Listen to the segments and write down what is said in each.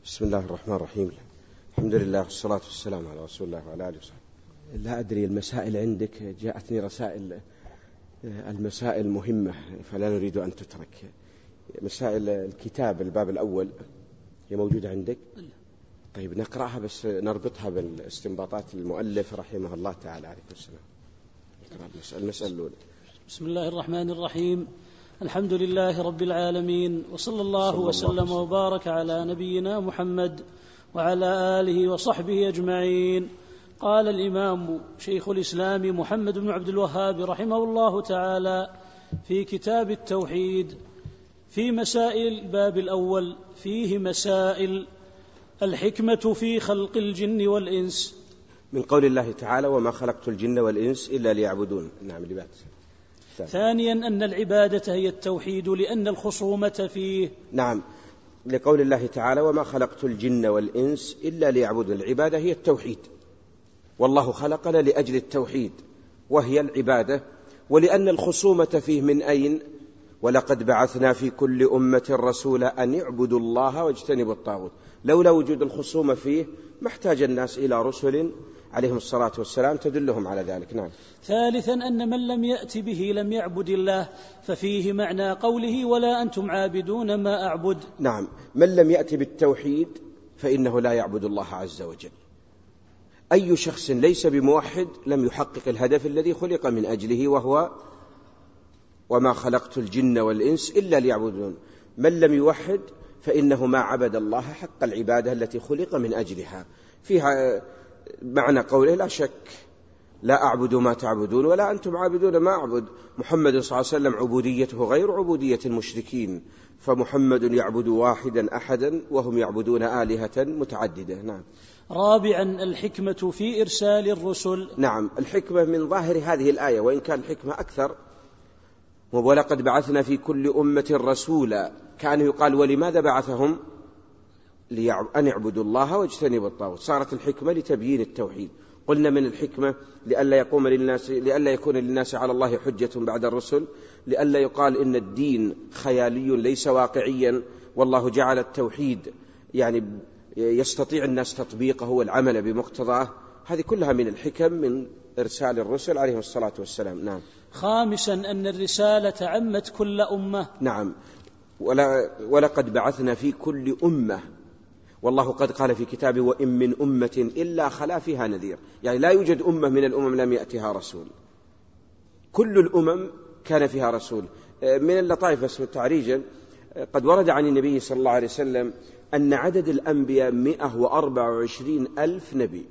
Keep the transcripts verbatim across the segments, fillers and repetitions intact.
بسم الله الرحمن الرحيم. الحمد لله والصلاة والسلام على رسول الله وعلى آله وصحبه. لا أدري المسائل عندك، جاءتني رسائل المسائل مهمة فلا نريد أن تترك. مسائل الكتاب الباب الأول هي موجودة عندك؟ طيب نقرأها بس نربطها بالاستنباطات المؤلف رحمه الله تعالى عليه السلام. المسألة الأولى. بسم الله الرحمن الرحيم. الحمد لله رب العالمين، وصلى الله وسلم وبارك على نبينا محمد وعلى آله وصحبه أجمعين. قال الإمام شيخ الإسلام محمد بن عبد الوهاب رحمه الله تعالى في كتاب التوحيد في مسائل الباب الأول فيه مسائل: الحكمة في خلق الجن والإنس، من قول الله تعالى: وما خلقت الجن والإنس إلا ليعبدون. نعم لبات. ثانيا أن العبادة هي التوحيد لأن الخصومة فيه. نعم، لقول الله تعالى: وما خلقت الجن والإنس إلا ليعبدون. العبادة هي التوحيد، والله خلقنا لأجل التوحيد وهي العبادة. ولأن الخصومة فيه من أين؟ ولقد بعثنا في كل أمة رسولا أن اعبدوا الله واجتنبوا الطاغوت. لولا وجود الخصومة فيه ما احتاج الناس إلى رسل عليهم الصلاة والسلام تدلهم على ذلك. نعم. ثالثا أن من لم يأت به لم يعبد الله، ففيه معنى قوله: ولا أنتم عابدون ما أعبد. نعم، من لم يأت بالتوحيد فإنه لا يعبد الله عز وجل. أي شخص ليس بموحد لم يحقق الهدف الذي خلق من أجله، وهو وما خلقت الجن والإنس إلا ليعبدون. من لم يوحد فإنه ما عبد الله حق العبادة التي خلق من أجلها. فيها معنى قوله: لا شك لا أعبد ما تعبدون ولا أنتم عابدون ما أعبد. محمد صلى الله عليه وسلم عبوديته غير عبودية المشركين، فمحمد يعبد واحدا أحدا وهم يعبدون آلهة متعددة. نعم. رابعا الحكمة في إرسال الرسل. نعم، الحكمة من ظاهر هذه الآية، وإن كان الحكمة أكثر. ولقد بعثنا في كل أمة رسولا، كان يقال ولماذا بعثهم؟ أن يعبدوا الله واجتنبوا الطاغوت. صارت الحكمة لتبيين التوحيد. قلنا من الحكمة لئلا يقوم للناس لئلا يكون للناس على الله حجة بعد الرسل، لئلا يقال إن الدين خيالي ليس واقعيا، والله جعل التوحيد يعني يستطيع الناس تطبيقه والعمل بمقتضاه. هذه كلها من الحكم من إرسال الرسل عليهم الصلاة والسلام. نعم. خامسا أن الرسالة عمت كل أمة. نعم، ولا ولقد بعثنا في كل أمة، والله قد قال في كتابه: وإن من أمة إلا خلا فيها نذير. يعني لا يوجد أمة من الأمم لم يأتها رسول، كل الأمم كان فيها رسول. من اللطائف اسم تعريجا، قد ورد عن النبي صلى الله عليه وسلم أن عدد الأنبياء مئة وأربعة وعشرين ألف نبي،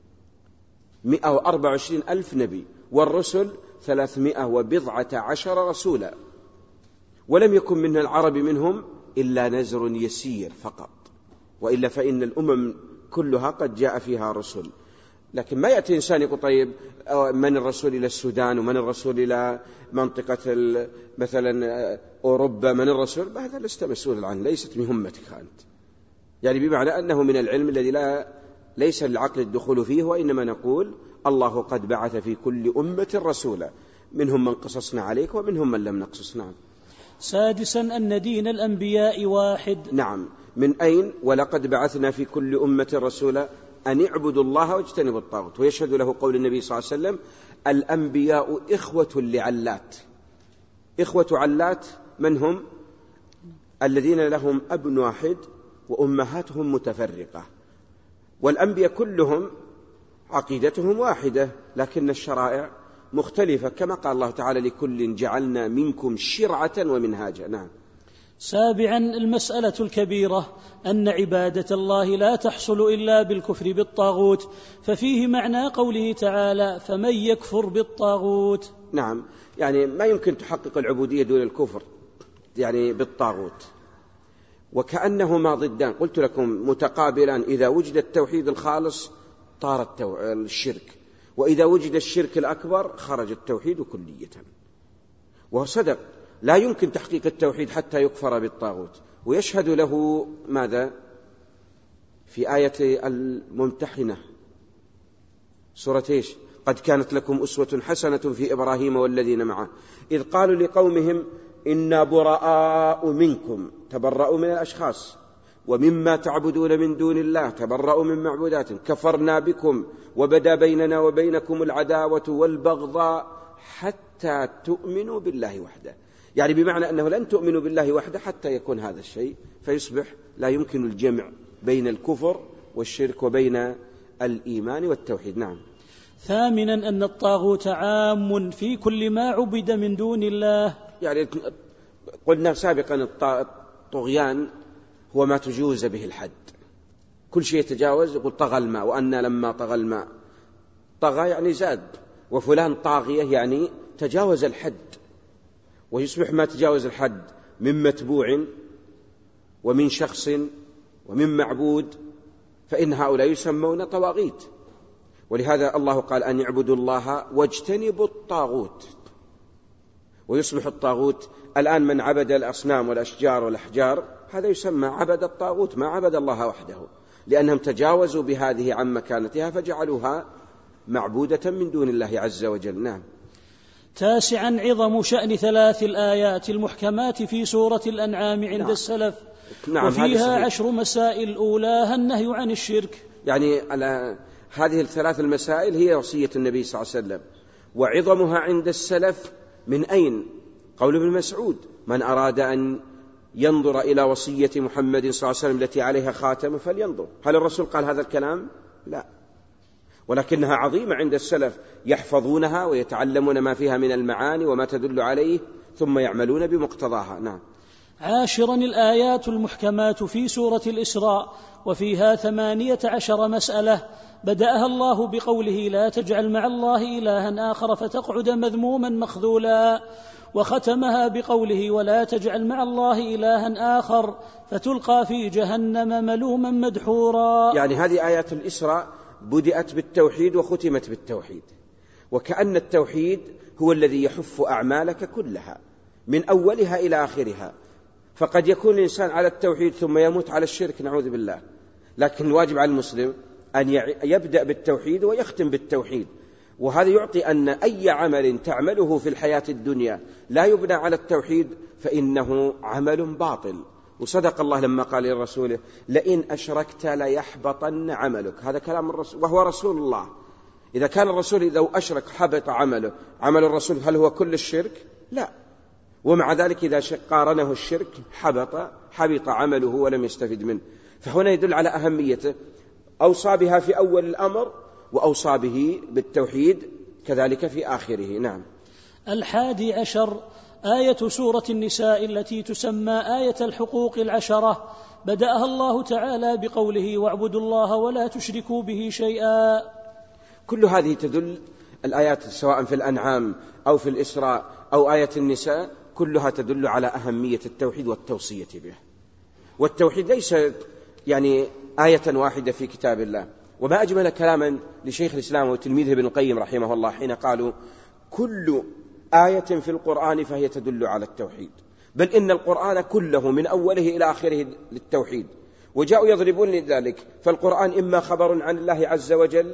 مئة وأربعة وعشرين ألف نبي، والرسل ثلاثمائة وبضعة عشر رسولا، ولم يكن من العرب منهم إلا نزر يسير فقط، وإلا فإن الأمم كلها قد جاء فيها رسل. لكن ما يأتي إنسان يقول: طيب من الرسول إلى السودان، ومن الرسول إلى منطقة مثلا أوروبا، من الرسول؟ هذا لست مسؤول عنه، ليست مهمتك أنت. يعني بمعنى أنه من العلم الذي لا ليس للعقل الدخول فيه، وإنما نقول: الله قد بعث في كل أمة رسولا، منهم من قصصنا عليك ومنهم من لم نقصص. نعم. سادسا أن دين الأنبياء واحد. نعم، من أين؟ ولقد بعثنا في كل أمة رسولا أن اعبدوا الله واجتنبوا الطاغوت. ويشهد له قول النبي صلى الله عليه وسلم: الأنبياء إخوة لعلات. إخوة علات من هم؟ الذين لهم أب واحد وأمهاتهم متفرقة. والأنبياء كلهم عقيدتهم واحدة، لكن الشرائع مختلفة، كما قال الله تعالى: لكل جعلنا منكم شرعة ومنهاجا. نعم. سابعا المسألة الكبيرة أن عبادة الله لا تحصل إلا بالكفر بالطاغوت، ففيه معنى قوله تعالى: فمن يكفر بالطاغوت. نعم، يعني ما يمكن تحقق العبودية دون الكفر يعني بالطاغوت، وكأنهما ضدان. قلت لكم متقابلا: إذا وجد التوحيد الخالص طار التو... الشرك، وإذا وجد الشرك الأكبر خرج التوحيد كلية. وهو صدق، لا يمكن تحقيق التوحيد حتى يكفر بالطاغوت. ويشهد له ماذا؟ في آية الممتحنة، سورة إيش؟ قد كانت لكم أسوة حسنة في إبراهيم والذين معه إذ قالوا لقومهم: إنا براء منكم. تبرأوا من الأشخاص، ومما تعبدون من دون الله تبرأوا من معبودات كفرنا بكم وبدا بيننا وبينكم العداوة والبغضاء حتى تؤمنوا بالله وحده. يعني بمعنى أنه لن تؤمنوا بالله وحده حتى يكون هذا الشيء، فيصبح لا يمكن الجمع بين الكفر والشرك وبين الإيمان والتوحيد. نعم. ثامنا أن الطاغوت عام في كل ما عبد من دون الله. يعني قلنا سابقا الطغيان هو ما تجوز به الحد، كل شيء يتجاوز. يقول طغى الماء، وأن لما طغى الماء، طغى يعني زاد، وفلان طاغية يعني تجاوز الحد، ويصبح ما تجاوز الحد من متبوع ومن شخص ومن معبود، فإن هؤلاء يسمون طواغيت. ولهذا الله قال أن يعبدوا الله واجتنبوا الطاغوت. ويصبح الطاغوت الآن من عبد الأصنام والأشجار والأحجار هذا يسمى عبد الطاغوت، ما عبد الله وحده، لأنهم تجاوزوا بهذه عن مكانتها فجعلوها معبودة من دون الله عز وجل. نعم. تاسعا عظم شأن ثلاث الآيات المحكمات في سورة الأنعام عند نعم. السلف. نعم. وفيها عشر مسائل أولاها النهي عن الشرك. يعني على هذه الثلاث المسائل هي وصية النبي صلى الله عليه وسلم، وعظمها عند السلف من أين؟ قول ابن مسعود: من أراد أن ينظر إلى وصية محمد صلى الله عليه وسلم التي عليها خاتم فلينظر. هل الرسول قال هذا الكلام؟ لا، ولكنها عظيمة عند السلف، يحفظونها ويتعلمون ما فيها من المعاني وما تدل عليه ثم يعملون بمقتضاها. نعم. عاشرا الآيات المحكمات في سورة الإسراء، وفيها ثمانية عشر مسألة، بدأها الله بقوله: لا تجعل مع الله إلها آخر فتقعد مذموما مخذولا، وختمها بقوله: ولا تجعل مع الله إلها آخر فتلقى في جهنم ملوما مدحورا. يعني هذه آيات الإسراء بدأت بالتوحيد وختمت بالتوحيد، وكأن التوحيد هو الذي يحف أعمالك كلها من أولها إلى آخرها. فقد يكون الإنسان على التوحيد ثم يموت على الشرك، نعوذ بالله، لكن الواجب على المسلم أن يبدأ بالتوحيد ويختم بالتوحيد. وهذا يعطي أن أي عمل تعمله في الحياة الدنيا لا يبنى على التوحيد فإنه عمل باطل. وصدق الله لما قال لرسوله: لئن أشركت ليحبطن عملك. هذا كلام الرسول وهو رسول الله. إذا كان الرسول إذا أشرك حبط عمله، عمل الرسول هل هو كل الشرك؟ لا. ومع ذلك إذا قارنه الشرك حبط حبط عمله ولم يستفد منه. فهنا يدل على أهميته، أوصى بها في أول الأمر وأوصى به بالتوحيد كذلك في آخره. نعم. الحادي عشر آية سورة النساء التي تسمى آية الحقوق العشرة، بدأها الله تعالى بقوله: واعبدوا الله ولا تشركوا به شيئا. كل هذه تدل الآيات سواء في الأنعام أو في الإسراء أو آية النساء كلها تدل على أهمية التوحيد والتوصية به. والتوحيد ليس يعني آية واحدة في كتاب الله. وما أجمل كلاما لشيخ الإسلام وتلميذه ابن القيم رحمه الله حين قالوا: كل آية في القرآن فهي تدل على التوحيد، بل إن القرآن كله من أوله إلى آخره للتوحيد. وجاءوا يضربون لذلك، فالقرآن إما خبر عن الله عز وجل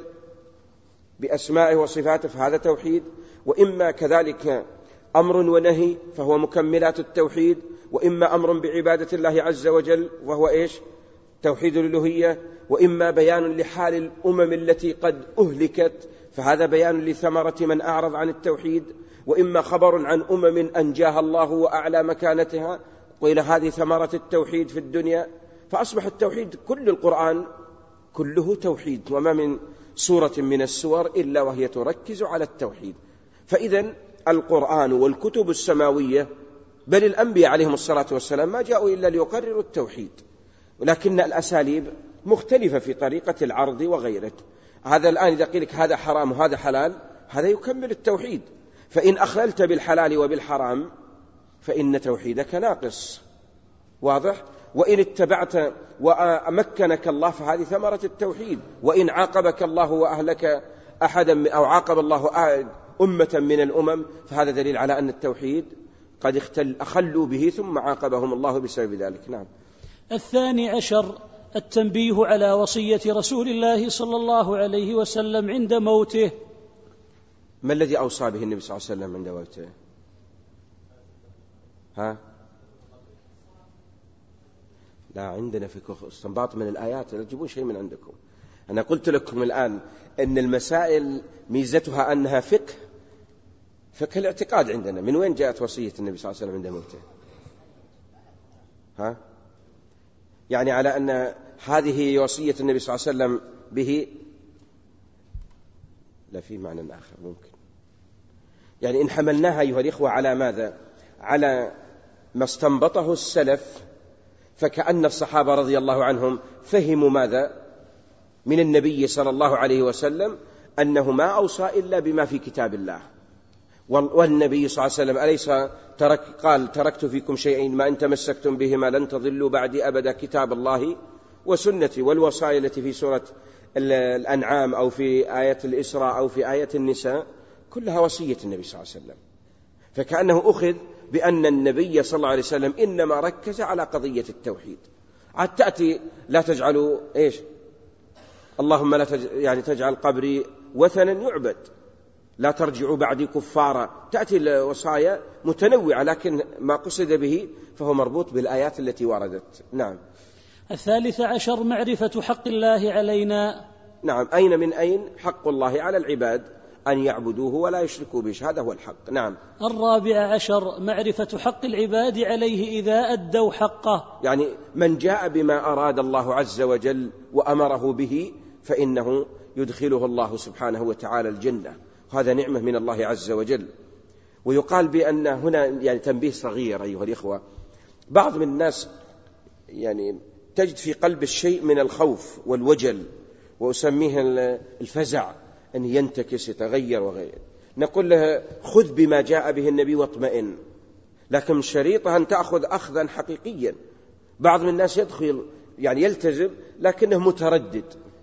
بأسمائه وصفاته فهذا توحيد، وإما كذلك أمر ونهي فهو مكملات التوحيد، وإما أمر بعبادة الله عز وجل وهو إيش؟ توحيد الألوهية، وإما بيان لحال الأمم التي قد أهلكت فهذا بيان لثمرة من أعرض عن التوحيد، وإما خبر عن أمم أنجاها الله وأعلى مكانتها قيل هذه ثمرة التوحيد في الدنيا. فأصبح التوحيد كل القرآن كله توحيد، وما من سورة من السور إلا وهي تركز على التوحيد. فإذن القرآن والكتب السماوية بل الأنبياء عليهم الصلاة والسلام ما جاءوا إلا ليقرروا التوحيد، ولكن الأساليب مختلفة في طريقة العرض وغيره. هذا الآن إذا قيل لك هذا حرام وهذا حلال هذا يكمل التوحيد، فإن أخللت بالحلال وبالحرام فإن توحيدك ناقص، واضح؟ وإن اتبعت وأمكنك الله فهذه ثمرة التوحيد، وإن عاقبك الله وأهلك أحدا أو عاقب الله أمة من الأمم فهذا دليل على أن التوحيد قد اختل أخلوا به ثم عاقبهم الله بسبب ذلك. نعم. الثاني عشر التنبيه على وصية رسول الله صلى الله عليه وسلم عند موته. ما الذي أوصى به النبي صلى الله عليه وسلم عند موته؟ ها؟ لا عندنا فقه استنباط من الآيات، لا تجيبون شيء من عندكم. أنا قلت لكم الآن أن المسائل ميزتها أنها فقه، فقه الاعتقاد عندنا. من وين جاءت وصية النبي صلى الله عليه وسلم عند موته؟ ها؟ يعني على أن هذه وصية النبي صلى الله عليه وسلم به، لا في معنى آخر ممكن. يعني إن حملناها أيها الإخوة على ماذا؟ على ما استنبطه السلف، فكأن الصحابة رضي الله عنهم فهموا ماذا من النبي صلى الله عليه وسلم، أنه ما أوصى إلا بما في كتاب الله. والنبي صلى الله عليه وسلم أليس ترك قال تركت فيكم شيئين ما إن تمسكتم بهما لن تضلوا بعدي أبدا، كتاب الله وسنتي. والوصايا التي في سورة الأنعام أو في آية الإسراء أو في آية النساء كلها وصية النبي صلى الله عليه وسلم. فكأنه أخذ بأن النبي صلى الله عليه وسلم إنما ركز على قضية التوحيد. عاد تأتي لا تجعلوا إيش اللهم لا تج... يعني تجعل قبري وثنا يعبد، لا ترجعوا بعدي كفارا. تأتي الوصايا متنوعة، لكن ما قصد به فهو مربوط بالآيات التي وردت. نعم. الثالث عشر معرفة حق الله علينا. نعم، أين من أين حق الله على العباد أن يعبدوه ولا يشركوا به، هذا هو الحق. نعم. الرابع عشر معرفة حق العباد عليه إذا أدوا حقه، يعني من جاء بما أراد الله عز وجل وأمره به فإنه يدخله الله سبحانه وتعالى الجنة، هذا نعمة من الله عز وجل. ويقال بأن هنا يعني تنبيه صغير أيها الإخوة، بعض من الناس يعني تجد في قلب الشيء من الخوف والوجل، وأسميه الفزع، أن ينتكس يتغير وغيره. نقول له خذ بما جاء به النبي واطمئن، لكن شريطها أن تأخذ أخذا حقيقيا. بعض من الناس يدخل يعني يلتزم لكنه متردد،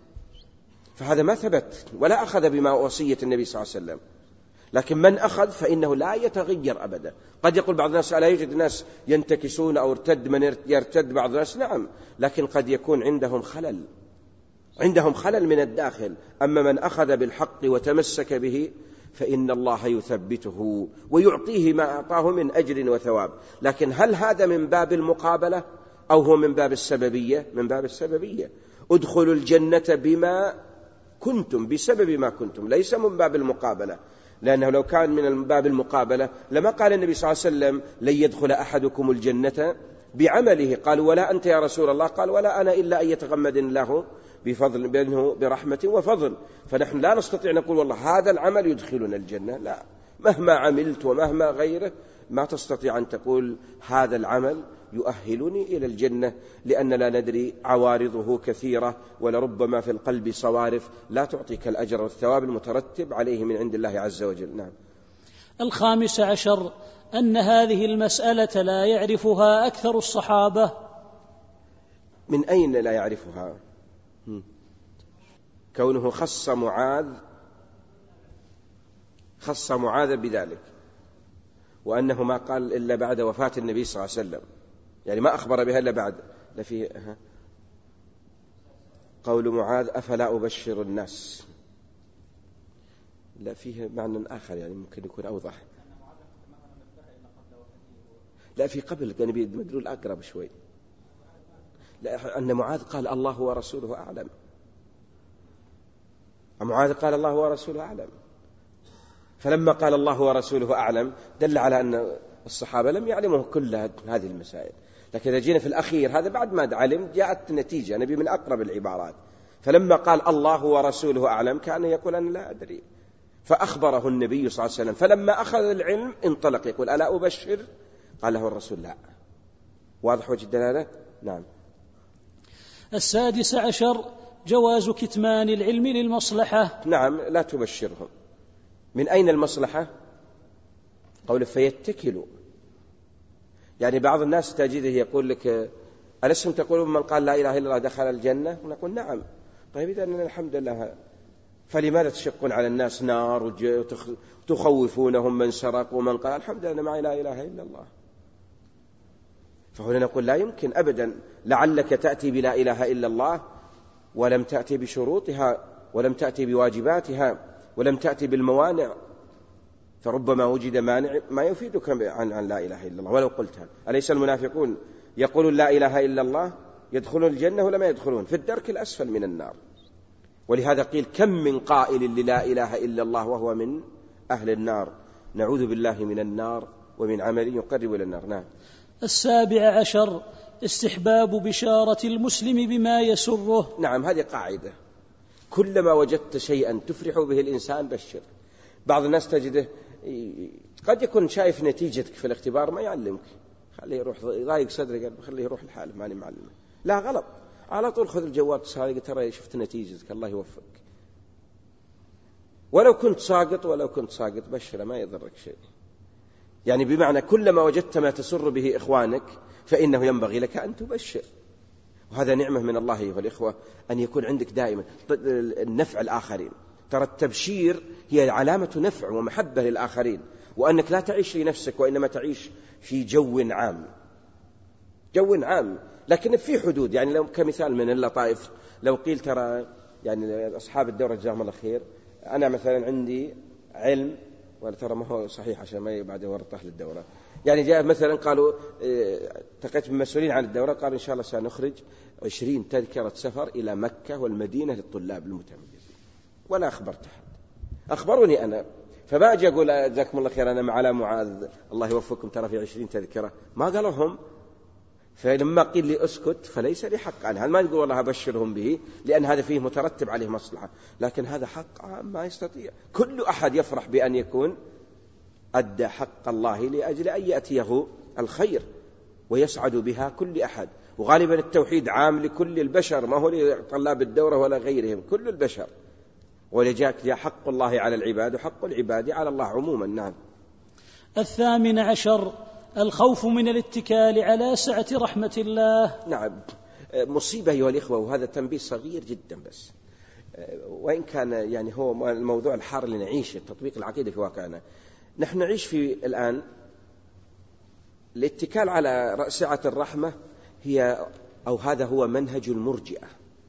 فهذا ما ثبت ولا أخذ بما وصية النبي صلى الله عليه وسلم. لكن من أخذ فإنه لا يتغير أبدا. قد يقول بعض الناس ألا يوجد ناس ينتكسون أو ارتد من يرتد بعض الناس، نعم، لكن قد يكون عندهم خلل، عندهم خلل من الداخل. أما من أخذ بالحق وتمسك به فإن الله يثبته ويعطيه ما أعطاه من أجر وثواب. لكن هل هذا من باب المقابلة أو هو من باب السببية؟ من باب السببية. ادخلوا الجنة بما كنتم، بسبب ما كنتم، ليس من باب المقابلة. لأنه لو كان من باب المقابلة لما قال النبي صلى الله عليه وسلم لن يدخل أحدكم الجنة بعمله. قال ولا أنت يا رسول الله؟ قال ولا أنا إلا أن يتغمد الله بفضل بينه برحمة وفضل. فنحن لا نستطيع نقول والله هذا العمل يدخلنا الجنة، لا، مهما عملت ومهما غيره ما تستطيع أن تقول هذا العمل يؤهلني إلى الجنة، لأن لا ندري عوارضه كثيرة، ولربما في القلب صوارف لا تعطيك الأجر والثواب المترتب عليه من عند الله عز وجل. نعم. الخامس عشر أن هذه المسألة لا يعرفها أكثر الصحابة. من أين لا يعرفها؟ كونه خص معاذ خص معاذ بذلك، وأنه ما قال إلا بعد وفاة النبي صلى الله عليه وسلم، يعني ما أخبر بها إلا بعد. لا فيه قول معاذ أفلا أبشر الناس، لا فيه معنى آخر يعني ممكن يكون أوضح. لا في قبل كان مدلول أقرب شوي، لا أن معاذ قال الله ورسوله أعلم. معاذ قال الله ورسوله أعلم، فلما قال الله ورسوله أعلم دل على أن الصحابة لم يعلموا كل هذه المسائل. لكن إذا جينا في الأخير هذا بعد ما علم جاءت نتيجة، نبي من أقرب العبارات. فلما قال الله ورسوله أعلم كان يقول أنا لا أدري، فأخبره النبي صلى الله عليه وسلم. فلما أخذ العلم انطلق يقول ألا أبشر؟ قال له الرسول لا. واضح وجه الدلالة؟ نعم. السادس عشر جواز كتمان العلم للمصلحة. نعم، لا تبشرهم. من أين المصلحة؟ قول فيتكلوا، يعني بعض الناس تجده يقول لك ألستم تقولون من قال لا إله إلا الله دخل الجنة؟ ونقول نعم. طيب إذا الحمد لله، فلماذا تشقون على الناس نار وتخوفونهم من سرق ومن قال الحمد لله معي لا إله إلا الله؟ فهنا نقول لا يمكن أبدا، لعلك تأتي بلا إله إلا الله ولم تأتي بشروطها ولم تأتي بواجباتها ولم تأتي بالموانع، فربما وجد مانع ما يفيدك عن, عن لا إله إلا الله ولو قلتها. أليس المنافقون يقولون لا إله إلا الله يدخلون الجنة ولا ما يدخلون؟ في الدرك الأسفل من النار. ولهذا قيل كم من قائل لا إله إلا الله وهو من أهل النار، نعوذ بالله من النار ومن عمل يقرب إلى النار. نعم. السابع عشر استحباب بشارة المسلم بما يسره. نعم، هذه قاعدة، كلما وجدت شيئا تفرح به الإنسان بشر. بعض الناس تجده قد يكون شايف نتيجتك في الاختبار ما يعلمك، خليه يروح يضايق صدرك، خليه يروح الحال ماني معلمه. لا، غلط، على طول خذ الجوال تصادق، ترى شفت نتيجتك، الله يوفقك. ولو كنت ساقط ولو كنت ساقط بشره، ما يضرك شيء. يعني بمعنى كلما وجدت ما تسر به إخوانك فإنه ينبغي لك أن تبشر. وهذا نعمة من الله أيها الإخوة، أن يكون عندك دائما النفع الآخرين. ترى التبشير هي علامة نفع ومحبة للآخرين، وأنك لا تعيش لنفسك وإنما تعيش في جو عام، جو عام لكن في حدود. يعني لو كمثال من اللطائف، لو قيل ترى يعني أصحاب الدورة جزاهم الله خير، أنا مثلا عندي علم، ولا ترى ما هو صحيح عشان ما بعد ورطه للدورة، يعني جاء مثلا قالوا التقيت بمسؤولين عن الدورة قالوا إن شاء الله سنخرج عشرين تذكرة سفر إلى مكة والمدينة للطلاب المتميزين، ولا أخبرت أحد، أخبروني أنا. فما أجي أقول جزاكم الله خير أنا مع معاذ الله يوفقكم ترى في عشرين تذكرة، ما قالوا هم. فلما قيل لي أسكت فليس لي حق عنها، ما نقول والله أبشرهم به لأن هذا فيه مترتب عليه مصلحة، لكن هذا حق عام ما يستطيع كل أحد يفرح بأن يكون أدى حق الله لأجل أن يأتيه الخير ويسعد بها كل أحد. وغالبا التوحيد عام لكل البشر، ما هو لطلاب الدورة ولا غيرهم، كل البشر. ولجاك حق الله على العباد وحق العباد على الله عموما. نعم. الثامن عشر الخوف من الاتكال على سعة رحمة الله. نعم، مصيبة أيها الإخوة، وهذا تنبيه صغير جدا بس، وإن كان يعني هو الموضوع الحار اللي نعيشه، تطبيق العقيدة في واقعنا. نحن نعيش في الآن الاتكال على سعة الرحمة هي أو هذا هو منهج المرجئة،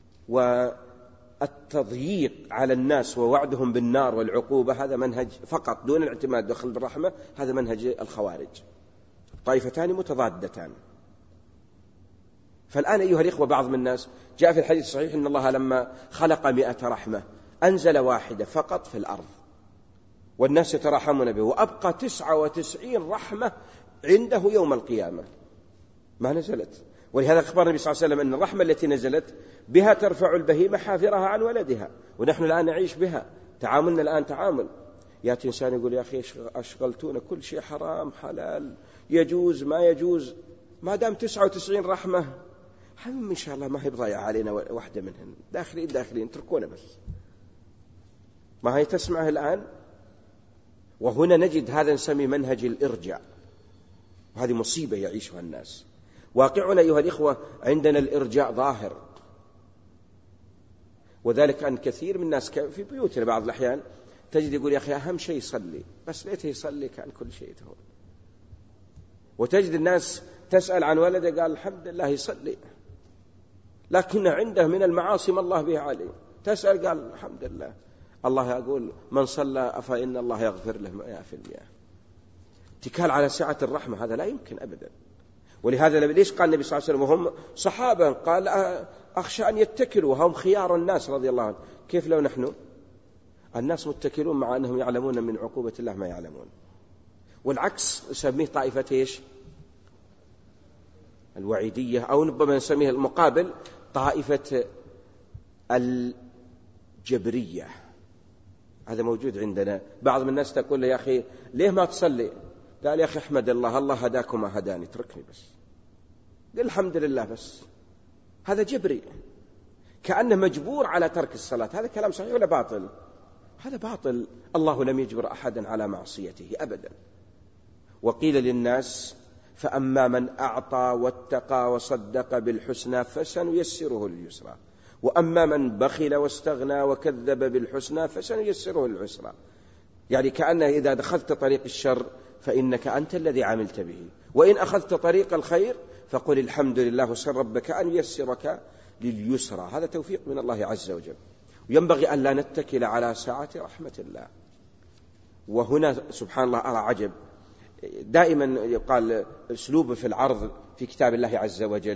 والتضييق على الناس ووعدهم بالنار والعقوبة هذا منهج فقط دون الاعتماد دخل بالرحمة، هذا منهج الخوارج، طائفتان متضادتان. فالآن أيها الإخوة بعض من الناس جاء في الحديث الصحيح إن الله لما خلق مئة رحمة أنزل واحدة فقط في الأرض والناس يتراحمون به، وأبقى تسعة وتسعين رحمة عنده يوم القيامة ما نزلت. ولهذا أخبر النبي صلى الله عليه وسلم أن الرحمة التي نزلت بها ترفع البهيمة حافرها عن ولدها، ونحن الآن نعيش بها. تعاملنا الآن تعامل، يأتي إنسان يقول يا أخي أشغلتونا كل شيء حرام حلال يجوز ما يجوز، ما دام تسعة وتسعين رحمة هم إن شاء الله ما هي بضيعة علينا واحدة منهن، داخلين داخلين تركونا بس. ما هي تسمعه الآن. وهنا نجد هذا نسمي منهج الإرجاء، وهذه مصيبة يعيشها الناس. واقعنا أيها الإخوة عندنا الإرجاء ظاهر، وذلك أن كثير من الناس في بيوتنا بعض الأحيان تجد يقول يا أخي أهم شيء يصلي، بس ليته يصلي كان كل شيء تهون. وتجد الناس تسأل عن ولده قال الحمد لله يصلي، لكن عنده من المعاصي ما الله به عليه. تسأل قال الحمد لله. الله يقول من صلى فإن الله يغفر له مئة في المئة. اتكال على سعة الرحمة هذا لا يمكن أبدا. ولهذا ليش قال النبي صلى الله عليه وسلم وهم صحابة قال أخشى أن يتكلوا وهم خيار الناس رضي الله عنه. كيف لو نحن الناس متكلون مع أنهم يعلمون من عقوبة الله ما يعلمون؟ والعكس نسميه طائفة إيش؟ الوعيدية، أو ربما نسميه المقابل طائفة الجبرية. هذا موجود عندنا. بعض من الناس تقول له يا أخي ليه ما تصلي؟ قال يا أخي احمد الله الله هداك وما هداني، تركني بس، قل الحمد لله بس. هذا جبري، كأنه مجبور على ترك الصلاة. هذا كلام صحيح ولا باطل؟ هذا باطل. الله لم يجبر أحدا على معصيته أبدا. وقيل للناس فأما من أعطى واتقى وصدق بالحسنى فسنيسره لليسرى، وأما من بخل واستغنى وكذب بالحسنى فسنيسره للعسرى. يعني كأنه إذا دخلت طريق الشر فإنك أنت الذي عملت به، وإن أخذت طريق الخير فقل الحمد لله وسر ربك أن يسرك لليسرى. هذا توفيق من الله عز وجل. وينبغي أن لا نتكل على سعة رحمة الله. وهنا سبحان الله أرى عجب، دائما يقال أسلوب في العرض في كتاب الله عز وجل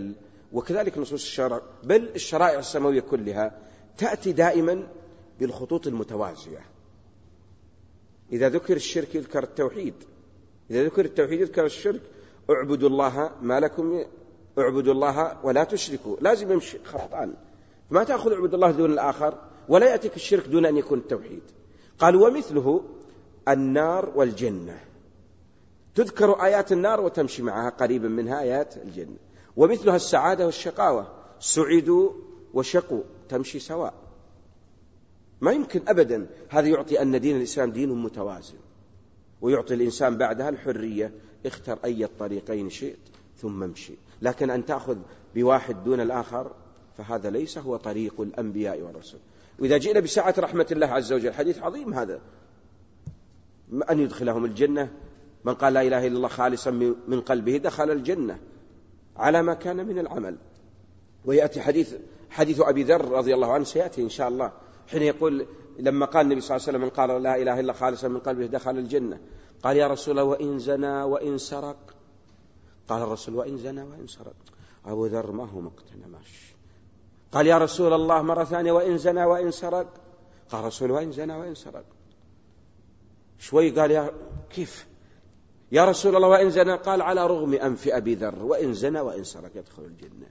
وكذلك نصوص الشرع، بل الشرائع السماوية كلها تأتي دائما بالخطوط المتوازية. إذا ذكر الشرك يذكر التوحيد، إذا ذكر التوحيد يذكر الشرك. اعبدوا الله ما لكم، اعبدوا الله ولا تشركوا، لازم يمشي خطان، ما تأخذ اعبدوا الله دون الآخر، ولا يأتيك الشرك دون أن يكون التوحيد. قال ومثله النار والجنة، تذكر آيات النار وتمشي معها قريبا منها آيات الجنة. ومثلها السعادة والشقاوة، سعدوا وشقوا، تمشي سواء. ما يمكن أبدا. هذا يعطي أن دين الإسلام دين متوازن، ويعطي الإنسان بعدها الحرية، اختر أي الطريقين شئت ثم امشي. لكن أن تأخذ بواحد دون الآخر فهذا ليس هو طريق الأنبياء والرسل. وإذا جئنا بسعة رحمة الله عز وجل، حديث عظيم هذا، أن يدخلهم الجنة من قال لا إله إلا الله خالصا من قلبه دخل الجنة على ما كان من العمل. ويأتي حديث حديث أبي ذر رضي الله عنه سيأتي إن شاء الله، حين يقول لما قال النبي صلى الله عليه وسلم من قال لا إله إلا الله خالصا من قلبه دخل الجنة، قال يا رسول الله وإن زنا وإن سرق؟ قال الرسول وإن زنا وإن سرق. أبو ذر ما هو مقتنع ماشي. قال يا رسول الله مرة ثانية وإن زنا وإن سرق؟ قال الرسول وإن زنا وإن سرق. شوي قال يا كيف يا رسول الله وإن زنا؟ قال على رغم أنف أبي ذر وإن زنا وإن سرق يدخل الجنة.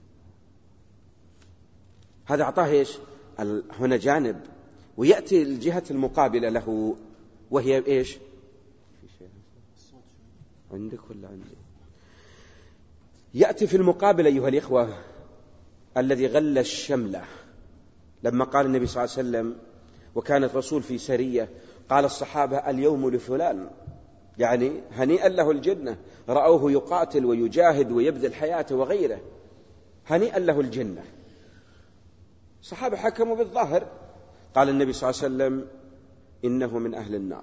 هذا أعطاه إيش هنا جانب. ويأتي الجهة المقابلة له وهي إيش؟ عندك ولا عندي؟ يأتي في المقابل أيها الإخوة الذي غل الشملة، لما قال النبي صلى الله عليه وسلم وكانت رسول في سرية، قال الصحابة اليوم لفلان، يعني هنيئا له الجنة، رأوه يقاتل ويجاهد ويبذل حياته وغيره، هنيئا له الجنة. الصحابة حكموا بالظاهر، قال النبي صلى الله عليه وسلم إنه من أهل النار.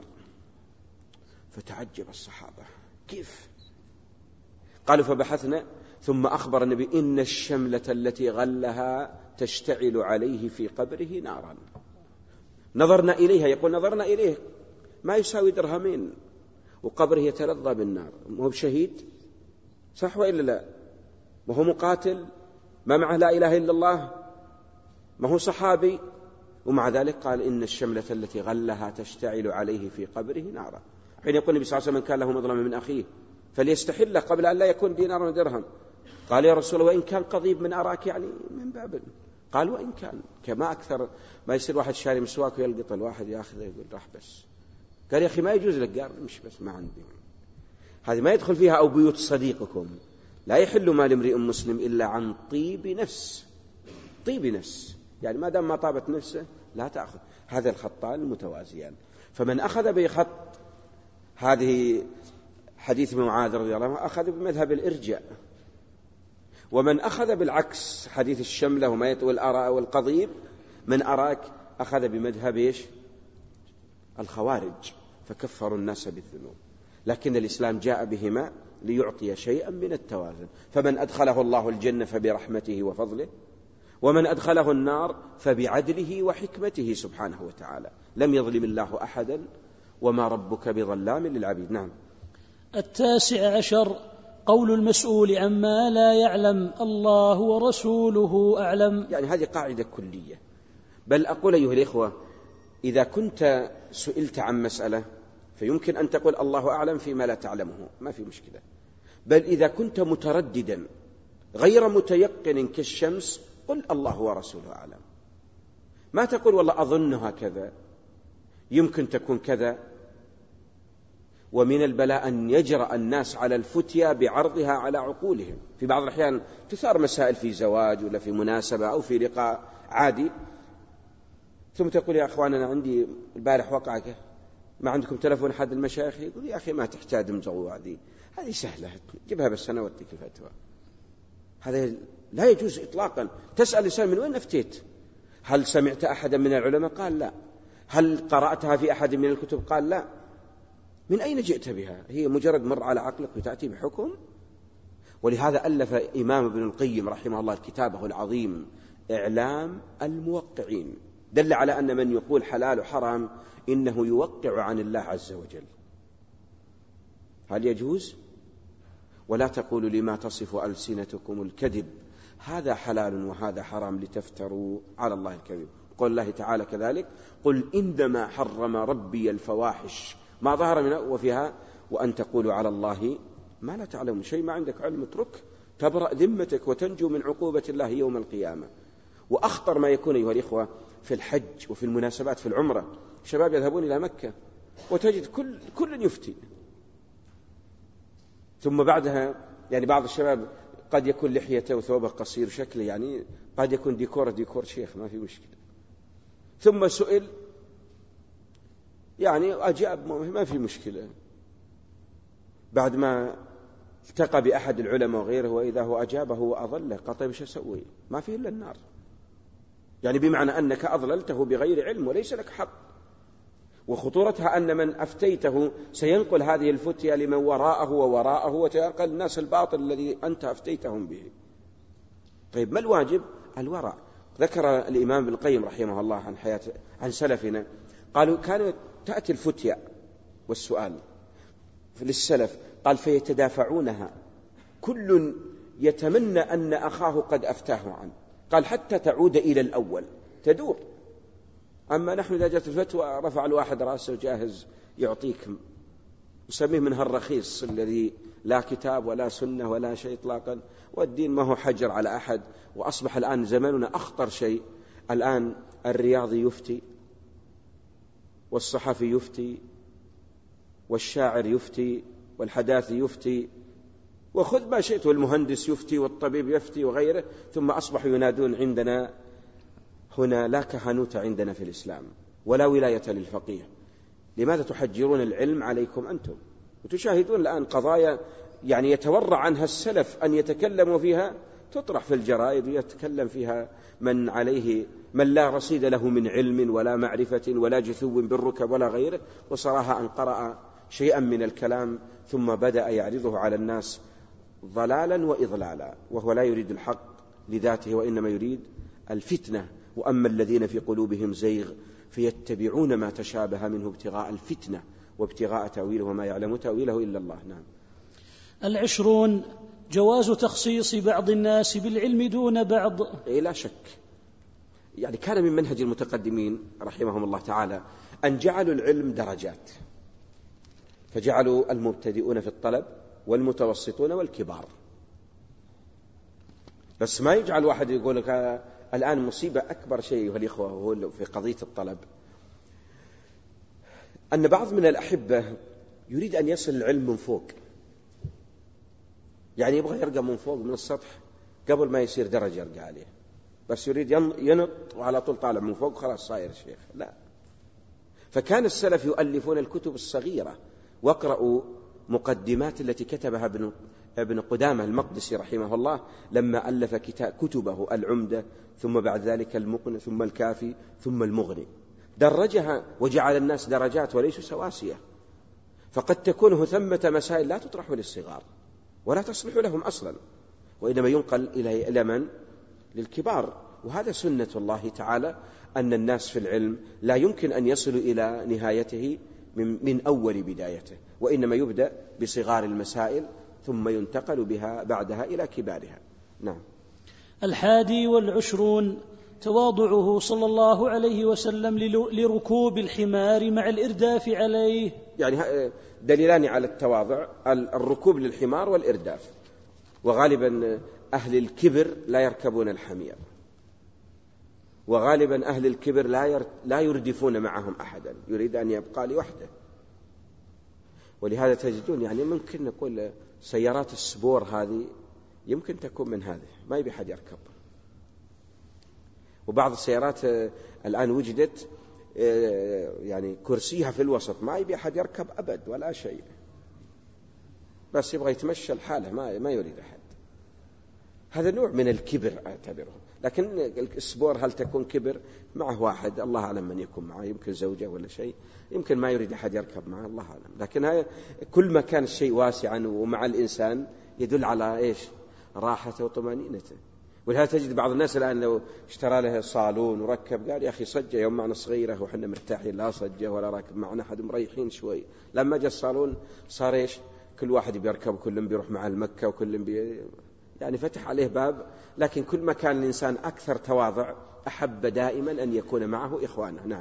فتعجب الصحابة كيف؟ قالوا فبحثنا، ثم أخبر النبي إن الشملة التي غلها تشتعل عليه في قبره نارا. نظرنا إليها، يقول نظرنا إليه ما يساوي درهمين، وقبره يتلظى بالنار. ما هو بشهيد صح وإلا لا؟ ما هو مقاتل، ما معه لا إله إلا الله، ما هو صحابي، ومع ذلك قال إن الشملة التي غلها تشتعل عليه في قبره نارا. حين يقول النبي صلى الله عليه وسلم كان له مظلم من أخيه فليستحله قبل أن لا يكون دينار ودرهم. قال يا رسول الله وإن كان قضيب من أراك، يعني من باب. قال وإن كان، كما أكثر ما يصير واحد شاري مسواك ويلقط الواحد يأخذه يقول راح بس. قال يا أخي ما يجوز لك، قال مش بس ما عندي. هذه ما يدخل فيها أو بيوت صديقكم. لا يحل مال امرئ مسلم إلا عن طيب نفس. طيب نفس يعني ما دام ما طابت نفسه لا تأخذ. هذا الخطان المتوازيان. فمن أخذ بخط هذه حديث معاذ رضي الله عنه أخذ بمذهب الإرجاء، ومن أخذ بالعكس حديث الشملة وما يطول الأراء والقضيب من أراك أخذ بمذهب إيش؟ الخوارج، فكفروا الناس بالذنوب. لكن الإسلام جاء بهما ليعطي شيئا من التوازن. فمن أدخله الله الجنة فبرحمته وفضله، ومن أدخله النار فبعدله وحكمته سبحانه وتعالى. لم يظلم الله أحدا وما ربك بظلام للعبيد. نعم. التاسع عشر قول المسؤول عما لا يعلم الله ورسوله أعلم. يعني هذه قاعدة كلية. بل أقول أيها الإخوة إذا كنت سئلت عن مسألة فيمكن أن تقول الله أعلم فيما لا تعلمه، ما في مشكلة. بل إذا كنت مترددا غير متيقن كالشمس قل الله ورسوله أعلم. ما تقول والله أظنها كذا، يمكن تكون كذا. ومن البلاء أن يجرأ الناس على الفتيا بعرضها على عقولهم. في بعض الأحيان تثار مسائل في زواج ولا في مناسبة أو في لقاء عادي، ثم تقول يا أخواننا عندي البارح وقعك، ما عندكم تلفون حد المشايخ؟ يقول يا أخي ما تحتاج مزوع، هذه هذه سهلة جيبها بس أنا وأديك الفتوى. هذا لا يجوز إطلاقا. تسأل الإنسان من وين أفتيت؟ هل سمعت أحدا من العلماء؟ قال لا. هل قرأتها في أحد من الكتب؟ قال لا. من أين جئت بها؟ هي مجرد مر على عقلك وتأتي بحكم. ولهذا ألف إمام ابن القيم رحمه الله كتابه العظيم إعلام الموقعين، دل على أن من يقول حلال وحرام إنه يوقع عن الله عز وجل. هل يجوز؟ ولا تقولوا لما تصف ألسنتكم الكذب هذا حلال وهذا حرام لتفتروا على الله الكذب. قول الله تعالى كذلك: قل إنما حرم ربي الفواحش ما ظهر منها وفيها وأن تقولوا على الله ما لا تعلمون. شيء ما عندك علم اترك، تبرأ ذمتك وتنجو من عقوبة الله يوم القيامة. وأخطر ما يكون أيها الإخوة في الحج وفي المناسبات في العمرة، شباب يذهبون إلى مكة وتجد كل كل يفتي، ثم بعدها يعني بعض الشباب قد يكون لحيته وثوبه قصير شكله يعني قد يكون ديكور ديكور شيخ ما في مشكلة، ثم سئل يعني أجاب ما في مشكلة، بعد ما التقى بأحد العلماء وغيره وإذا هو أجابه وأضله قال طيب شو أسوي؟ ما فيه إلا النار. يعني بمعنى أنك أضللته بغير علم وليس لك حق. وخطورتها أن من أفتيته سينقل هذه الفتية لمن وراءه ووراءه وتنقل الناس الباطل الذي أنت أفتيتهم به. طيب ما الواجب؟ الورع. ذكر الإمام ابن القيم رحمه الله عن حياة عن سلفنا، قالوا كانت تأتي الفتية والسؤال للسلف، قال فيتدافعونها، كل يتمنى أن أخاه قد أفتاه عنه، قال حتى تعود إلى الأول تدور. أما نحن إذا جاءت الفتوى رفع الواحد رأسه جاهز يعطيك، نسميه من هالرخيص الذي لا كتاب ولا سنة ولا شيء إطلاقا، والدين ما هو حجر على أحد. وأصبح الآن زماننا أخطر شيء، الآن الرياضي يفتي والصحفي يفتي والشاعر يفتي والحداثي يفتي وخذ ما شئت، والمهندس يفتي والطبيب يفتي وغيره، ثم أصبحوا ينادون عندنا هنا لا كهنوت عندنا في الإسلام ولا ولاية للفقيه. لماذا تحجرون العلم عليكم أنتم؟ وتشاهدون الآن قضايا يعني يتورع عنها السلف أن يتكلموا فيها، تطرح في الجرائد ويتكلم فيها من عليه من لا رصيد له من علم ولا معرفة ولا جثو بالركب ولا غيره، وصراها أن قرأ شيئا من الكلام ثم بدأ يعرضه على الناس ضلالا وإضلالا، وهو لا يريد الحق لذاته وإنما يريد الفتنة. وأما الذين في قلوبهم زيغ فيتبعون ما تشابه منه ابتغاء الفتنة وابتغاء تأويله وما يعلم تأويله إلا الله. نعم. العشرون: جواز تخصيص بعض الناس بالعلم دون بعض. إيه لا شك، يعني كان من منهج المتقدمين رحمهم الله تعالى أن جعلوا العلم درجات، فجعلوا المبتدئون في الطلب والمتوسطون والكبار. بس ما يجعل واحد يقول لك الآن مصيبة أكبر شيء أيها الإخوة هو في قضية الطلب، أن بعض من الأحبة يريد أن يصل العلم من فوق، يعني يبغى يرقى من فوق من السطح قبل ما يصير درجة يرقى عليه، بس يريد ينط وعلى طول طالع من فوق خلاص صاير شيخ. لا، فكان السلف يؤلفون الكتب الصغيرة، واقرأوا مقدمات التي كتبها ابن ابن قدامة المقدسي رحمه الله لما ألف كتاب كتبه العمدة، ثم بعد ذلك المقنع، ثم الكافي، ثم المغني، درجها وجعل الناس درجات وليسوا سواسية. فقد تكون ثمة مسائل لا تطرح للصغار ولا تصلح لهم أصلا، وإنما ينقل إلى من؟ للكبار. وهذا سنة الله تعالى أن الناس في العلم لا يمكن أن يصلوا إلى نهايته من, من أول بدايته، وإنما يبدأ بصغار المسائل ثم ينتقل بها بعدها إلى كبارها. نعم. الحادي والعشرون: تواضعه صلى الله عليه وسلم لركوب الحمار مع الإرداف عليه. يعني دليلان على التواضع: الركوب للحمار والإرداف. وغالبا أهل الكبر لا يركبون الحمير، وغالبا أهل الكبر لا يردفون معهم أحدا، يريد أن يبقى لوحده. ولهذا تجدون يعني ممكن نقول سيارات السبور هذه يمكن تكون من هذه، ما يبي حد يركب. وبعض السيارات الآن وجدت يعني كرسيها في الوسط، ما يبي حد يركب أبد ولا شيء، بس يبغى يتمشى الحالة، ما ما يريد أحد. هذا نوع من الكبر أعتبره. لكن السبور هل تكون كبر؟ معه واحد الله أعلم من يكون معه، يمكن زوجة ولا شيء، يمكن ما يريد أحد يركب معه الله أعلم. لكن هاي كل ما كان الشيء واسعا ومع الإنسان يدل على إيش؟ راحته وطمأنينته. ولهذا تجد بعض الناس الآن لو اشترى له صالون وركب قال يا أخي صجة يوم معنا صغيرة وحنا مرتاحين، لا صجة ولا راكب معنا أحد، مريحين شوي. لما جاء الصالون صار إيش؟ كل واحد بيركب، كلهم بيروح مع المكة، وكلهم بي يعني فتح عليه باب، لكن كل ما كان الإنسان أكثر تواضع أحب دائما أن يكون معه إخوانه. نعم.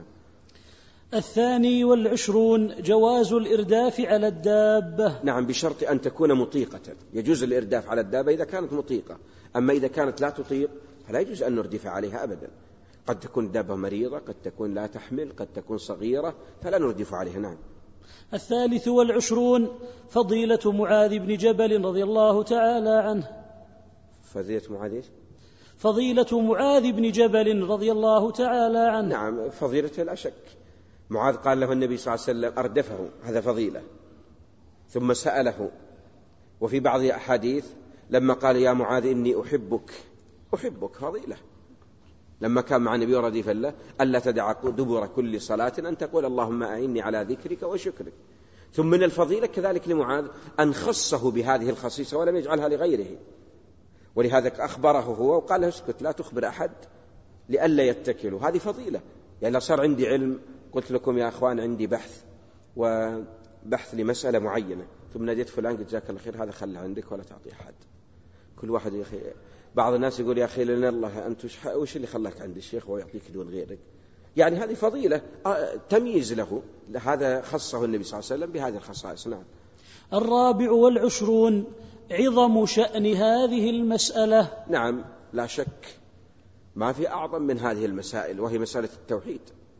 الثاني والعشرون جواز الإرداف على الدابة. نعم، بشرط أن تكون مطيقة. يجوز الإرداف على الدابة إذا كانت مطيقة، أما إذا كانت لا تطيق فلا يجوز أن نردف عليها أبدا. قد تكون الدابة مريضة، قد تكون لا تحمل، قد تكون صغيرة، فلا نردف عليها. نعم. الثالث والعشرون فضيلة معاذ بن جبل رضي الله تعالى عنه. فضيلة معاذ فضيلة معاذ بن جبل رضي الله تعالى عنه. نعم، فضيلة لا شك. معاذ قال له النبي صلى الله عليه وسلم أردفه، هذا فضيلة، ثم سأله. وفي بعض الأحاديث لما قال يا معاذ إني أحبك، أحبك فضيلة. لما كان مع النبي رديفا له ألا تدع دبر كل صلاة أن تقول اللهم أعني على ذكرك وشكرك. ثم من الفضيلة كذلك لمعاذ أن خصه بهذه الخصيصة ولم يجعلها لغيره، ولهذا أخبره هو وقال له اسكت لا تخبر أحد لئلا يتكلوا. هذه فضيلة. يعني لو صار عندي علم قلت لكم يا أخوان عندي بحث وبحث لمسألة معينة، ثم ناديت فلان قلت جزاك الله خير هذا خله عندك ولا تعطيه أحد. كل واحد يا أخي، بعض الناس يقول يا أخي لنا الله أنت وش اللي خلاك عند الشيخ ويعطيك دون غيرك. يعني هذه فضيلة تمييز له، هذا خصه النبي صلى الله عليه وسلم بهذه الخصائص. نعم. الرابع والعشرون عظم شأن هذه المسألة. نعم، لا شك ما في أعظم من هذه المسائل، وهي مسألة التوحيد.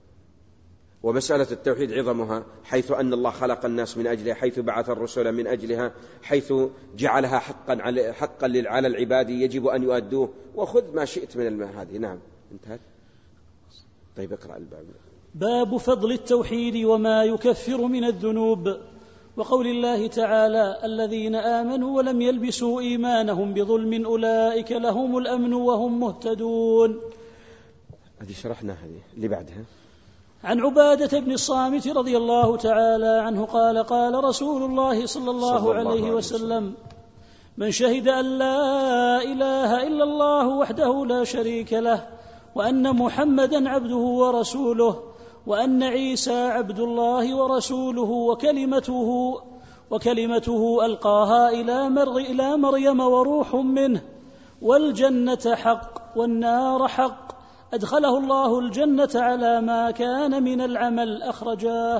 ومسألة التوحيد عظمها حيث أن الله خلق الناس من أجلها، حيث بعث الرسل من أجلها، حيث جعلها حقا على حقا على العباد يجب أن يؤدوه. وخذ ما شئت من الماء هذه. نعم، انتهت. طيب اقرأ الباب. باب فضل التوحيد وما يكفر من الذنوب، وقول الله تعالى الذين آمنوا ولم يلبسوا إيمانهم بظلم أولئك لهم الأمن وهم مهتدون. هذه شرحنا، هذه اللي بعدها. عن عبادة بن الصامت رضي الله تعالى عنه قال قال رسول الله صلى الله, صلى الله عليه وسلم من شهد أن لا إله إلا الله وحده لا شريك له وأن محمدا عبده ورسوله وأن عيسى عبد الله ورسوله وكلمته وكلمته ألقاها إلى مريم وروح منه والجنة حق والنار حق أدخله الله الجنة على ما كان من العمل. أخرجاه.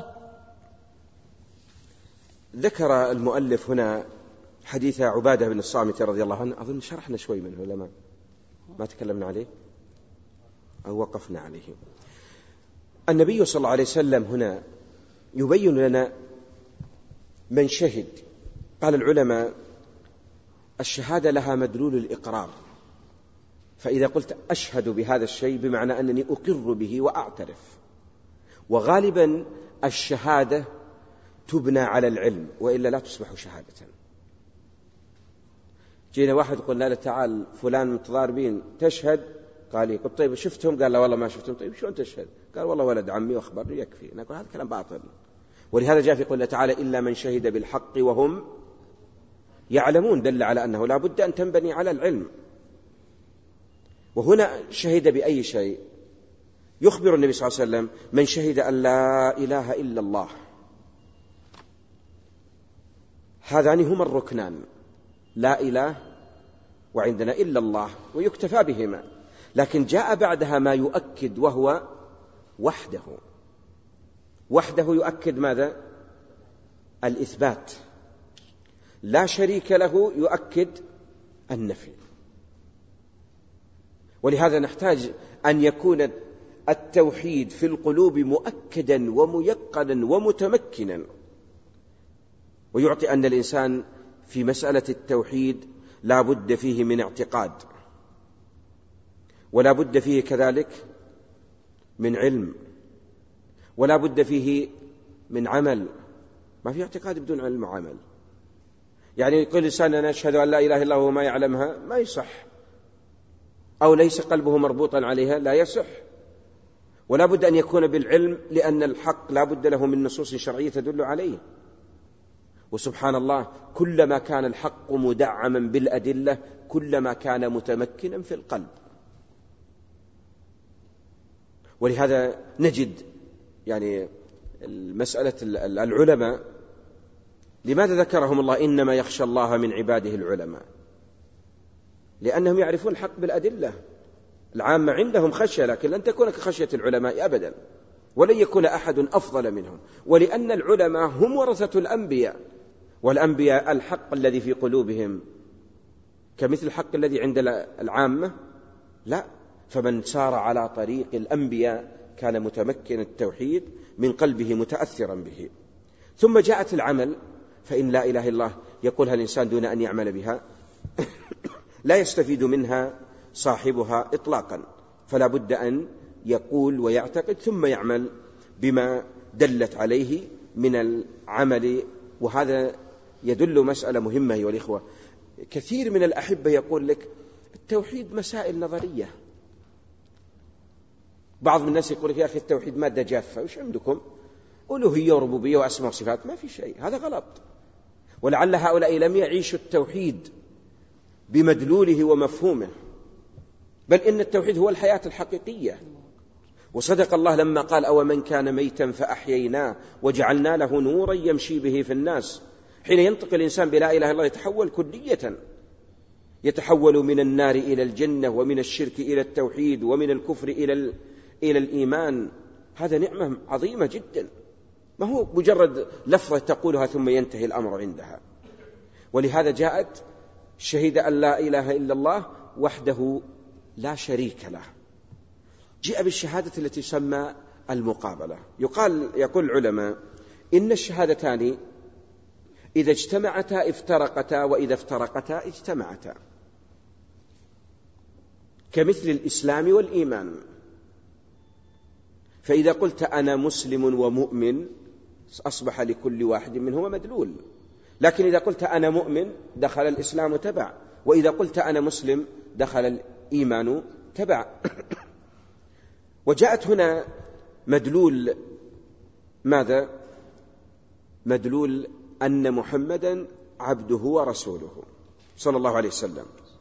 ذكر المؤلف هنا حديث عبادة بن الصامت رضي الله عنه. أظن شرحنا شوي منه لما ما تكلمنا عليه أو وقفنا عليه. النبي صلى الله عليه وسلم هنا يبين لنا من شهد. قال العلماء الشهادة لها مدلول الإقرار، فإذا قلت أشهد بهذا الشيء بمعنى أنني أقر به وأعترف. وغالبا الشهادة تبنى على العلم، وإلا لا تصبح شهادة. جينا واحد قلنا له تعال فلان متضاربين تشهد، قال لي طيب شفتهم؟ قال لا والله ما شفتهم. طيب شلون تشهد؟ قال والله ولد عمي وأخبرني يكفي. نقول هذا كلام باطل. ولهذا جاء في قوله تعالى إلا من شهد بالحق وهم يعلمون، دل على أنه لا بد أن تنبني على العلم. وهنا شهد بأي شيء؟ يخبر النبي صلى الله عليه وسلم من شهد أن لا إله إلا الله. هذان هما الركنان، لا إله وعندنا إلا الله، ويكتفى بهما. لكن جاء بعدها ما يؤكد وهو وحده. وحده يؤكد ماذا؟ الإثبات. لا شريك له يؤكد النفي. ولهذا نحتاج أن يكون التوحيد في القلوب مؤكدا وميقنا ومتمكنا، ويعطي أن الإنسان في مسألة التوحيد لا بد فيه من اعتقاد، ولا بد فيه كذلك من علم، ولا بد فيه من عمل. ما في اعتقاد بدون علم وعمل. يعني يقول الإنسان أنا أشهد أن لا إله إلا الله وما يعلمها، ما يصح. أو ليس قلبه مربوطا عليها، لا يصح. ولا بد أن يكون بالعلم، لأن الحق لا بد له من نصوص شرعية تدل عليه. وسبحان الله، كلما كان الحق مدعما بالأدلة كلما كان متمكنا في القلب. ولهذا نجد يعني مسألة العلماء لماذا ذكرهم الله؟ إنما يخشى الله من عباده العلماء. لأنهم يعرفون الحق بالأدلة. العامة عندهم خشية، لكن لن تكون كخشية العلماء أبدا، ولن يكون أحد أفضل منهم، ولأن العلماء هم ورثة الأنبياء، والأنبياء الحق الذي في قلوبهم كمثل الحق الذي عند العامة؟ لا. فمن سار على طريق الأنبياء كان متمكن التوحيد من قلبه متأثرا به. ثم جاءت العمل، فإن لا إله إلا الله يقولها الإنسان دون أن يعمل بها لا يستفيد منها صاحبها إطلاقا، فلا بد أن يقول ويعتقد ثم يعمل بما دلت عليه من العمل. وهذا يدل مسألة مهمة أيها الإخوة. كثير من الأحبة يقول لك التوحيد مسائل نظرية. بعض الناس يقول لك يا أخي التوحيد مادة جافة، وش عندكم؟ ألوهية وربوبية وأسماء وصفات، ما في شيء. هذا غلط. ولعل هؤلاء لم يعيشوا التوحيد بمدلوله ومفهومه، بل إن التوحيد هو الحياة الحقيقية. وصدق الله لما قال أو من كان ميتا فأحييناه وجعلنا له نورا يمشي به في الناس. حين ينطق الإنسان بلا إله إلا الله يتحول كلية، يتحول من النار إلى الجنة، ومن الشرك إلى التوحيد، ومن الكفر إلى إلى الإيمان. هذا نعمة عظيمة جدا، ما هو مجرد لفظة تقولها ثم ينتهي الأمر عندها. ولهذا جاءت شهد أن لا إله إلا الله وحده لا شريك له. جاء بالشهادة التي تسمى المقابلة. يقال يقول العلماء إن الشهادتان إذا اجتمعتا افترقتا، وإذا افترقتا اجتمعتا، كمثل الإسلام والإيمان. فإذا قلت أنا مسلم ومؤمن أصبح لكل واحد منهما مدلول، لكن إذا قلت أنا مؤمن دخل الإسلام تبع، وإذا قلت أنا مسلم دخل الإيمان تبع. وجاءت هنا مدلول ماذا؟ مدلول أن محمدا عبده ورسوله صلى الله عليه وسلم.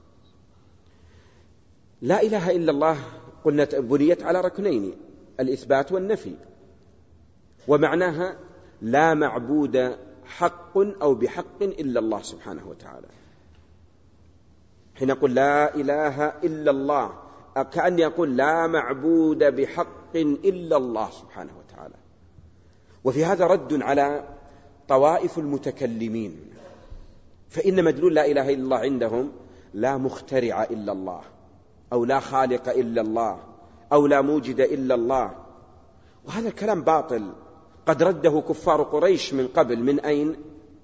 لا إله إلا الله قلنا بنيت على ركنين، الإثبات والنفي، ومعناها لا معبود حق أو بحق إلا الله سبحانه وتعالى. حين نقول لا إله إلا الله كأن يقول لا معبود بحق إلا الله سبحانه وتعالى. وفي هذا رد على طوائف المتكلمين، فإن مدلول لا إله إلا الله عندهم لا مخترع إلا الله، أو لا خالق إلا الله، أو لا موجد إلا الله. وهذا الكلام باطل، قد رده كفار قريش من قبل. من أين؟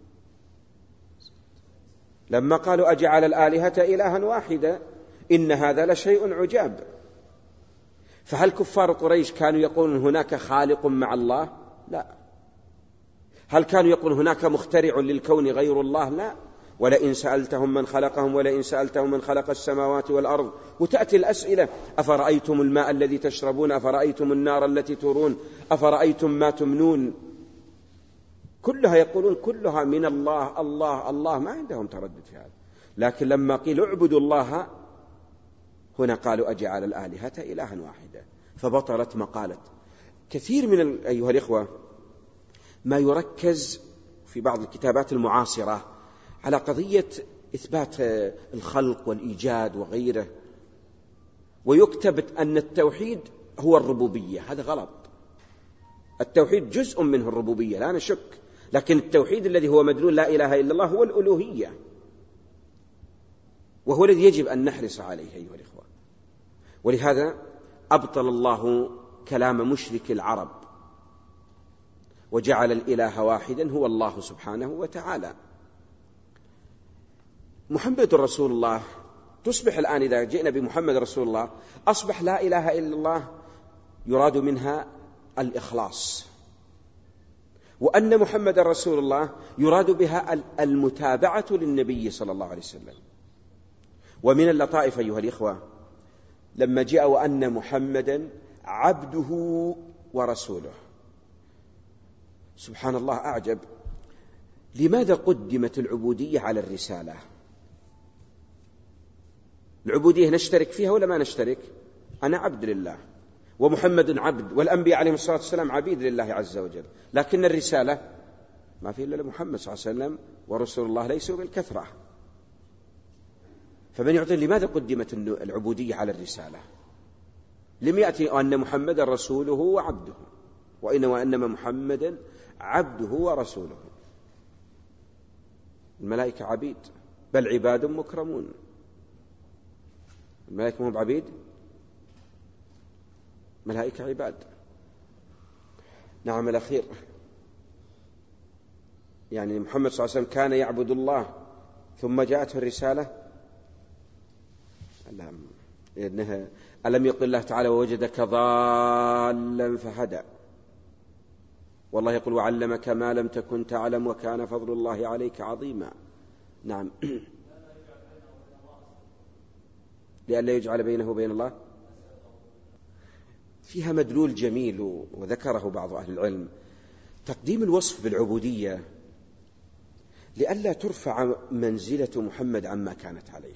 لما قالوا أجعل الآلهة إلها واحدا إن هذا لشيء عجاب. فهل كفار قريش كانوا يقولون هناك خالق مع الله؟ لا. هل كانوا يقولون هناك مخترع للكون غير الله؟ لا. ولئن سألتهم من خلقهم ولئن سألتهم من خلق السماوات والأرض. وتأتي الأسئلة: أفرأيتم الماء الذي تشربون، أفرأيتم النار التي تورون، أفرأيتم ما تمنون. كلها يقولون كلها من الله الله الله، ما عندهم تردد في هذا. لكن لما قيل اعبدوا الله هنا قالوا أجعل الآلهة إلها واحدا، فبطلت مقالة كثير من أيها الإخوة. ما يركز في بعض الكتابات المعاصرة على قضية إثبات الخلق والإيجاد وغيره، ويكتب أن التوحيد هو الربوبية. هذا غلط. التوحيد جزء منه الربوبية لا نشك، لكن التوحيد الذي هو مدلول لا إله إلا الله هو الألوهية، وهو الذي يجب أن نحرص عليه أيها الإخوة. ولهذا أبطل الله كلام مشرك العرب وجعل الإله واحدا هو الله سبحانه وتعالى. محمد رسول الله تصبح الآن إذا جئنا بمحمد رسول الله أصبح لا إله إلا الله يراد منها الإخلاص، وأن محمد رسول الله يراد بها المتابعة للنبي صلى الله عليه وسلم. ومن اللطائف أيها الإخوة لما جاء وأن محمدا عبده ورسوله، سبحان الله أعجب، لماذا قدمت العبودية على الرسالة؟ العبودية نشترك فيها ولا ما نشترك؟ أنا عبد لله ومحمد عبد، والأنبياء عليهم الصلاة والسلام عبيد لله عز وجل، لكن الرسالة ما في إلا محمد صلى الله عليه وسلم، ورسول الله ليسوا بالكثرة. فمن يعطي لماذا قدمت العبودية على الرسالة؟ لم يأتي أن محمدا رسوله وعبده، وإنما أنما محمدا عبده ورسوله. الملائكة عبيد، بل عباد مكرمون. الملائكة هم عبيد، ملائكة عباد. نعم الأخير، يعني محمد صلى الله عليه وسلم كان يعبد الله ثم جاءته الرسالة. إنها ألم يقل الله تعالى ووجدك ضالا فهدى، والله يقول وعلمك ما لم تكن تعلم وكان فضل الله عليك عظيما. نعم لئلا يجعل بينه وبين الله. فيها مدلول جميل وذكره بعض أهل العلم، تقديم الوصف بالعبودية لئلا ترفع منزلة محمد عما كانت عليه،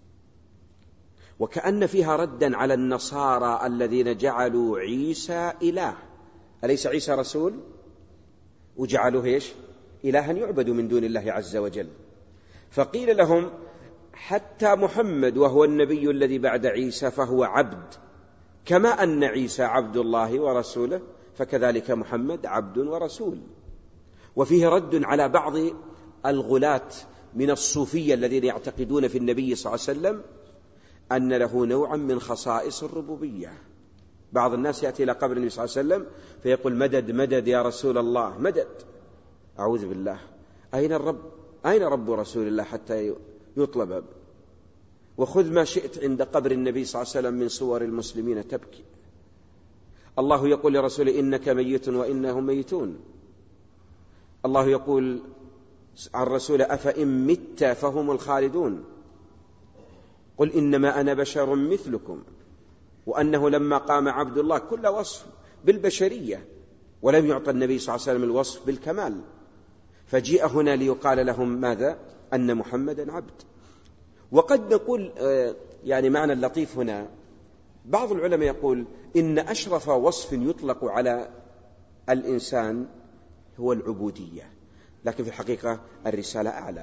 وكأن فيها ردا على النصارى الذين جعلوا عيسى إله. أليس عيسى رسول؟ وجعلوه إيش؟ إلها يعبد من دون الله عز وجل. فقيل لهم حتى محمد وهو النبي الذي بعد عيسى فهو عبد، كما أن عيسى عبد الله ورسوله فكذلك محمد عبد ورسول. وفيه رد على بعض الغلاة من الصوفية الذين يعتقدون في النبي صلى الله عليه وسلم أن له نوعا من خصائص الربوبية. بعض الناس يأتي إلى قبر النبي صلى الله عليه وسلم فيقول مدد مدد يا رسول الله، مدد. أعوذ بالله، أين الرب؟ أين رب رسول الله حتى يطلب؟ وخذ ما شئت عند قبر النبي صلى الله عليه وسلم من صور المسلمين تبكي. الله يقول لرسوله إنك ميت وإنهم ميتون. الله يقول عن الرسول أفإن مت فهم الخالدون، قل إنما أنا بشر مثلكم. وأنه لما قام عبد الله كل وصف بالبشرية، ولم يعطى النبي صلى الله عليه وسلم الوصف بالكمال، فجيء هنا ليقال لهم ماذا؟ أن محمدا عبد. وقد نقول يعني معنى اللطيف هنا، بعض العلماء يقول إن أشرف وصف يطلق على الإنسان هو العبودية، لكن في الحقيقة الرسالة أعلى،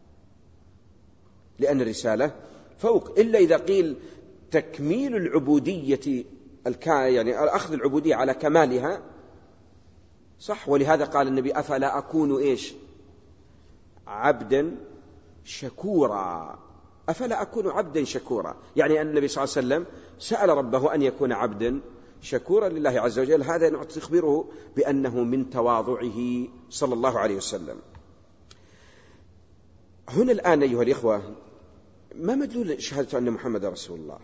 لأن الرسالة فوق. إلا إذا قيل تكميل العبودية يعني أخذ العبودية على كمالها صح. ولهذا قال النبي أفلا أكون إيش؟ عبدا شكورا. أفلا أكون عبدا شكورا، يعني أن النبي صلى الله عليه وسلم سأل ربه أن يكون عبدا شكورا لله عز وجل. هذا تخبره بأنه من تواضعه صلى الله عليه وسلم. هنا الآن أيها الإخوة، ما مدلول شهادة أن محمد رسول الله؟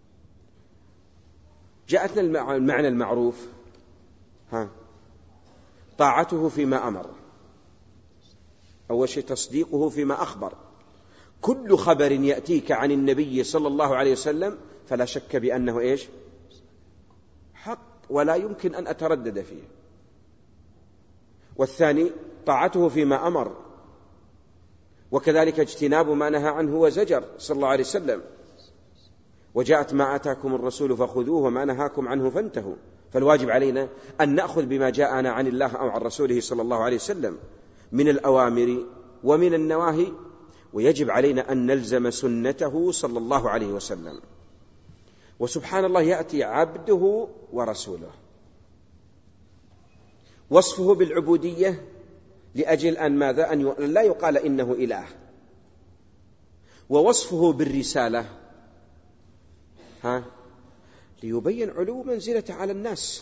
جاءتنا المعنى المعروف، ها طاعته فيما أمر، أول شيء تصديقه فيما أخبر. كل خبر يأتيك عن النبي صلى الله عليه وسلم فلا شك بأنه إيش؟ حق، ولا يمكن أن أتردد فيه. والثاني طاعته فيما أمر، وكذلك اجتناب ما نهى عنه وزجر صلى الله عليه وسلم. وجاءت ما آتاكم الرسول فخذوه وما نهاكم عنه فانتهوا. فالواجب علينا أن نأخذ بما جاءنا عن الله أو عن رسوله صلى الله عليه وسلم من الأوامر ومن النواهي، ويجب علينا أن نلزم سنته صلى الله عليه وسلم. وسبحان الله يأتي عبده ورسوله، وصفه بالعبودية لأجل أن ماذا؟ أن لا يقال إنه إله، ووصفه بالرسالة ها ليبين علو منزلته على الناس.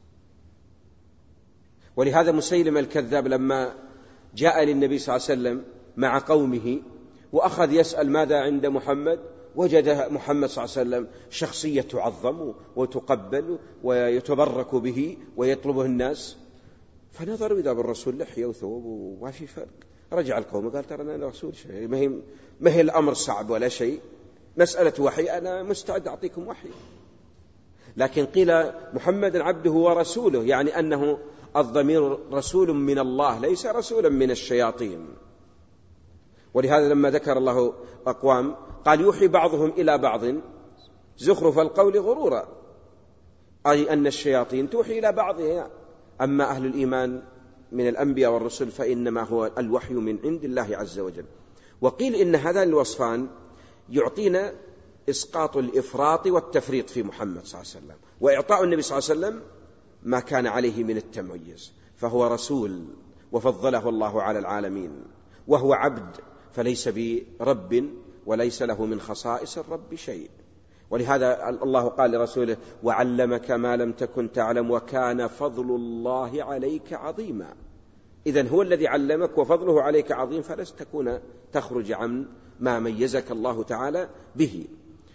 ولهذا مسيلم الكذاب لما جاء للنبي صلى الله عليه وسلم مع قومه وأخذ يسأل ماذا عند محمد، وجد محمد صلى الله عليه وسلم شخصية تعظم وتقبل ويتبرك به ويطلبه الناس، فنظروا إذا بالرسول لحية وثوب وما في فرق. رجع القوم قال ترى أنا رسول شيء، ما هي, ما هي الأمر صعب ولا شيء، مسألة وحي، أنا مستعد أعطيكم وحي. لكن قيل محمد عبده ورسوله، يعني أنه الضمير رسول من الله ليس رسولا من الشياطين. ولهذا لما ذكر الله أقوام قال يوحي بعضهم إلى بعض زخرف القول غرورا، أي أن الشياطين توحي إلى بعضها. أما أهل الإيمان من الأنبياء والرسل فإنما هو الوحي من عند الله عز وجل. وقيل إن هذان الوصفان يعطينا إسقاط الإفراط والتفريط في محمد صلى الله عليه وسلم، وإعطاء النبي صلى الله عليه وسلم ما كان عليه من التميز، فهو رسول وفضله الله على العالمين، وهو عبد فليس برب وليس له من خصائص الرب شيء. ولهذا الله قال لرسوله: وعلمك ما لم تكن تعلم وكان فضل الله عليك عظيما. إذن هو الذي علمك وفضله عليك عظيم، فلست تكون تخرج عن ما ميزك الله تعالى به.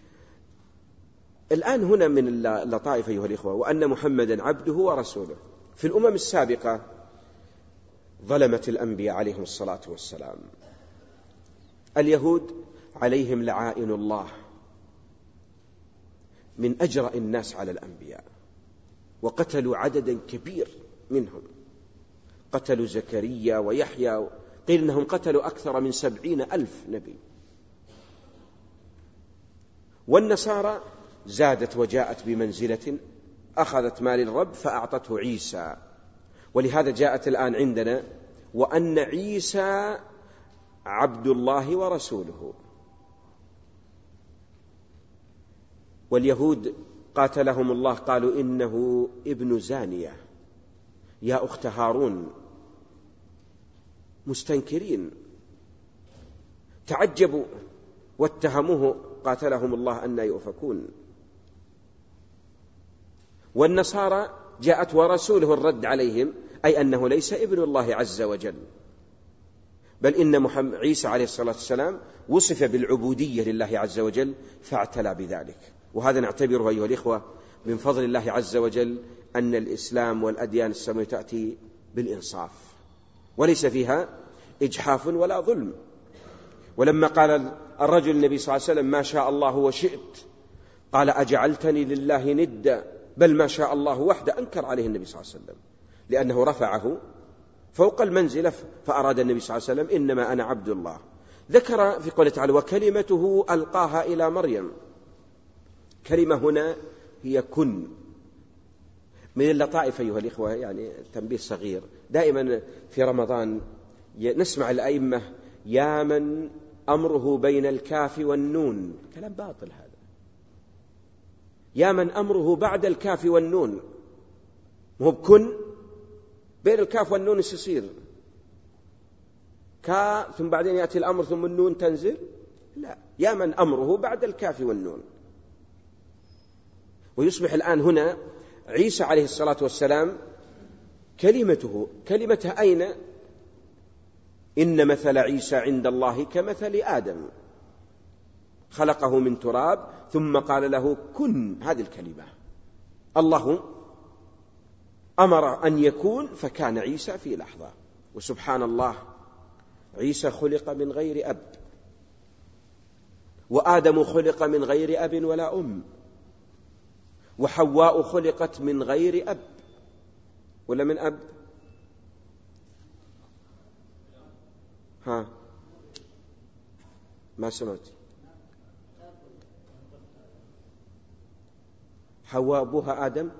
الآن هنا من اللطائف أيها الإخوة، وأن محمدا عبده ورسوله. في الأمم السابقة ظلمت الأنبياء عليهم الصلاة والسلام. اليهود عليهم لعائن الله، من أجرأ الناس على الأنبياء، وقتلوا عددا كبير منهم، قتلوا زكريا ويحيى، قيل إنهم قتلوا أكثر من سبعين ألف نبي. والنصارى زادت وجاءت بمنزلة، أخذت مال الرب فأعطته عيسى. ولهذا جاءت الآن عندنا وأن عيسى عبد الله ورسوله. واليهود قاتلهم الله قالوا إنه ابن زانية يا أخت هارون، مستنكرين، تعجبوا واتهموه قاتلهم الله أن يؤفكون. والنصارى جاءت ورسوله الرد عليهم، أي أنه ليس ابن الله عز وجل، بل إن محمد عيسى عليه الصلاة والسلام وصف بالعبودية لله عز وجل فاعتلى بذلك. وهذا نعتبره أيها الإخوة من فضل الله عز وجل، أن الإسلام والأديان السماوية تأتي بالإنصاف وليس فيها إجحاف ولا ظلم. ولما قال الرجل النبي صلى الله عليه وسلم: ما شاء الله وشئت، قال: أجعلتني لله ندا، بل ما شاء الله وحده، أنكر عليه النبي صلى الله عليه وسلم لأنه رفعه فوق المنزلة، فأراد النبي صلى الله عليه وسلم: إنما أنا عبد الله. ذكر في قوله تعالى: وكلمته ألقاها إلى مريم. كلمة هنا هي كن. من اللطائف أيها الإخوة، يعني تنبيه صغير، دائما في رمضان نسمع الأئمة: يا من أمره بين الكاف والنون. كلام باطل هذا. يا من أمره بعد الكاف والنون، مو بكن بين الكاف والنون يصير كا ثم بعدين يأتي الأمر ثم النون تنزل، لا، يا من أمره بعد الكاف والنون. ويصبح الآن هنا عيسى عليه الصلاة والسلام كلمته. كلمته أين؟ إن مثل عيسى عند الله كمثل آدم، خلقه من تراب ثم قال له كن. هذه الكلمة الله أمر أن يكون، فكان عيسى في لحظة. وسبحان الله، عيسى خلق من غير أب، وآدم خلق من غير أب ولا أم، وحواء خلقت من غير أب ولا من أب؟ ها ما سمعت. حواء أبوها آدم؟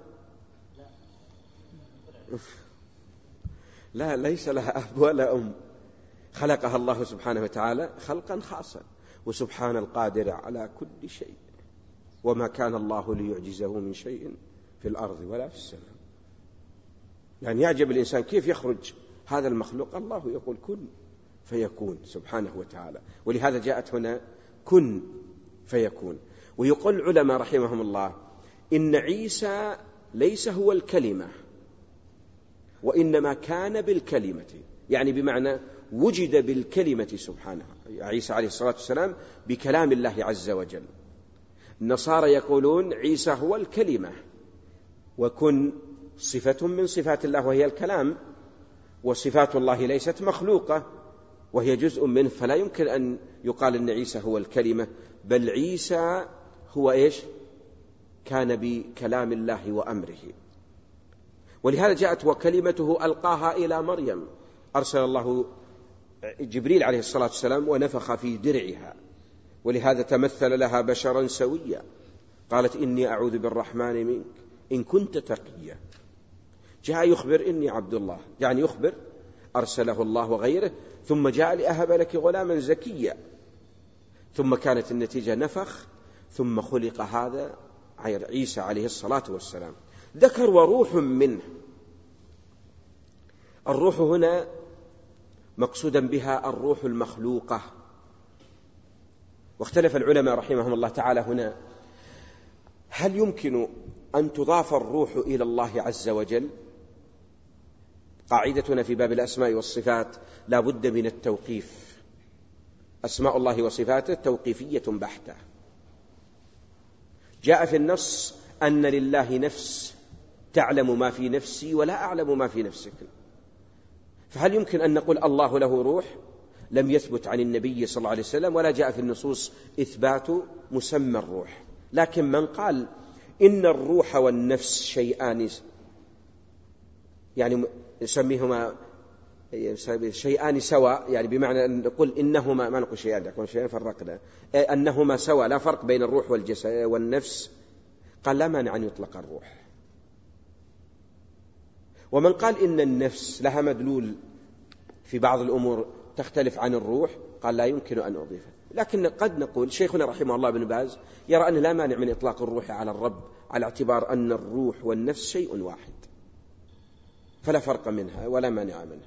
لا، ليس لها أب ولا أم، خلقها الله سبحانه وتعالى خلقا خاصا. وسبحان القادر على كل شيء، وما كان الله ليعجزه من شيء في الأرض ولا في السماء. يعني يعجب الإنسان كيف يخرج هذا المخلوق، الله يقول كن فيكون سبحانه وتعالى. ولهذا جاءت هنا كن فيكون. ويقول العلماء رحمهم الله إن عيسى ليس هو الكلمة، وإنما كان بالكلمة، يعني بمعنى وجد بالكلمة سبحانه. عيسى عليه الصلاة والسلام بكلام الله عز وجل. النصارى يقولون عيسى هو الكلمة، وكن صفة من صفات الله وهي الكلام، وصفات الله ليست مخلوقة وهي جزء منه، فلا يمكن أن يقال أن عيسى هو الكلمة، بل عيسى هو إيش؟ كان بكلام الله وأمره. ولهذا جاءت وكلمته ألقاها إلى مريم، أرسل الله جبريل عليه الصلاة والسلام ونفخ في درعها، ولهذا تمثل لها بشرا سويا، قالت إني أعوذ بالرحمن منك إن كنت تقيا. جاء يخبر إني عبد الله، يعني يخبر أرسله الله وغيره، ثم جاء لأهب لك غلاما زكيا. ثم كانت النتيجة نفخ، ثم خلق هذا عيسى عليه الصلاة والسلام. ذكر وروح منه. الروح هنا مقصودا بها الروح المخلوقة، واختلف العلماء رحمهم الله تعالى هنا هل يمكن أن تضاف الروح إلى الله عز وجل؟ قاعدتنا في باب الأسماء والصفات لا بد من التوقيف. أسماء الله وصفاته توقيفية بحتة. جاء في النص أن لله نفس تعلم ما في نفسي ولا أعلم ما في نفسك. فهل يمكن أن نقول الله له روح؟ لم يثبت عن النبي صلى الله عليه وسلم، ولا جاء في النصوص إثبات مسمى الروح. لكن من قال إن الروح والنفس شيئان، يعني يسميهما شيئان سواء، يعني بمعنى أن نقول إنهما، ما نقول شيئان، يكون شيئان فرقنا، أنهما سواء لا فرق بين الروح والجسد والنفس، قال لا مانع أن يطلق الروح. ومن قال إن النفس لها مدلول في بعض الأمور تختلف عن الروح، قال لا يمكن أن أضيفه. لكن قد نقول شيخنا رحمه الله بن باز يرى أن لا مانع من إطلاق الروح على الرب، على اعتبار أن الروح والنفس شيء واحد، فلا فرق منها ولا مانع منه.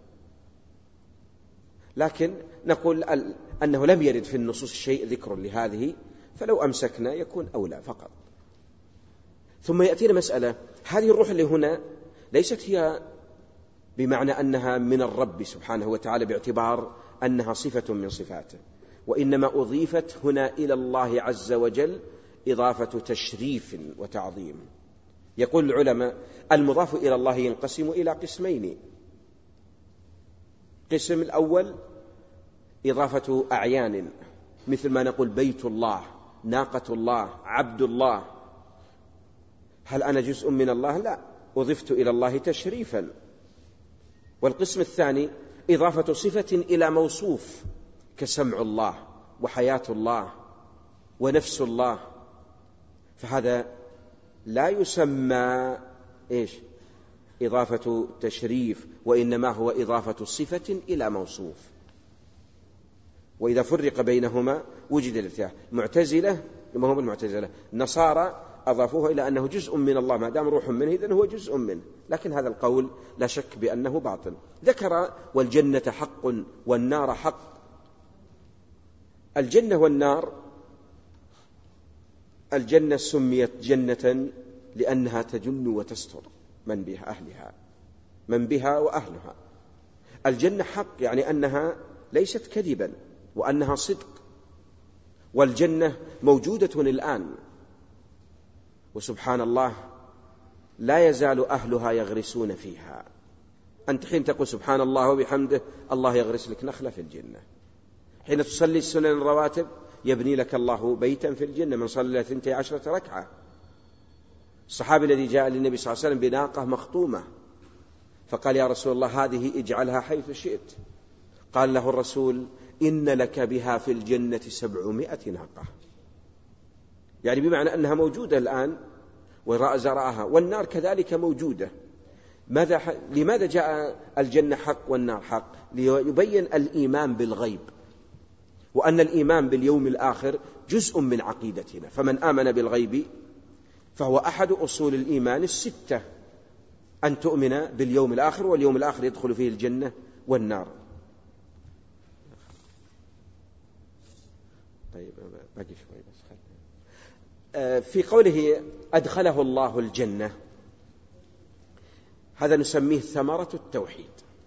لكن نقول أنه لم يرد في النصوص شيء ذكر لهذه، فلو أمسكنا يكون أولى فقط. ثم يأتينا مسألة، هذه الروح اللي هنا ليست هي بمعنى أنها من الرب سبحانه وتعالى باعتبار أنها صفة من صفاته، وإنما أضيفت هنا إلى الله عز وجل إضافة تشريف وتعظيم. يقول العلماء المضاف إلى الله ينقسم إلى قسمين. قسم الأول إضافة أعيان، مثل ما نقول بيت الله، ناقة الله، عبد الله. هل أنا جزء من الله؟ لا، أضفت إلى الله تشريفا. والقسم الثاني إضافة صفة إلى موصوف، كسمع الله وحياة الله ونفس الله، فهذا لا يسمى إيش؟ إضافة تشريف، وإنما هو إضافة صفة إلى موصوف. وإذا فرق بينهما وجد الارتياح. معتزلة، ما هم المعتزلة، نصارى أضافوه إلى أنه جزء من الله، ما دام روح منه إذن هو جزء منه، لكن هذا القول لا شك بأنه باطل. ذكر والجنة حق والنار حق. الجنة والنار، الجنة سميت جنة لأنها تجن وتستر من بها أهلها، من بها وأهلها. الجنة حق يعني أنها ليست كذبا وأنها صدق، والجنة موجودة الآن، وسبحان الله لا يزال أهلها يغرسون فيها. أنت حين تقول سبحان الله وبحمده، الله يغرس لك نخلة في الجنة. حين تصلي السنن الرواتب يبني لك الله بيتا في الجنة، من صلى ثنتي عشرة ركعة. الصحابي الذي جاء للنبي صلى الله عليه وسلم بناقة مخطومة، فقال يا رسول الله هذه اجعلها حيث شئت. قال له الرسول إن لك بها في الجنة سبعمائة ناقة، يعني بمعنى أنها موجودة الآن وزرعها. والنار كذلك موجودة. ماذا ح... لماذا جاء الجنة حق والنار حق؟ ليبين الإيمان بالغيب، وأن الإيمان باليوم الآخر جزء من عقيدتنا. فمن آمن بالغيب فهو أحد أصول الإيمان الستة، أن تؤمن باليوم الآخر، واليوم الآخر يدخل فيه الجنة والنار. طيب باقي شوي بس. في قوله أدخله الله الجنة، هذا نسميه ثمرة التوحيد.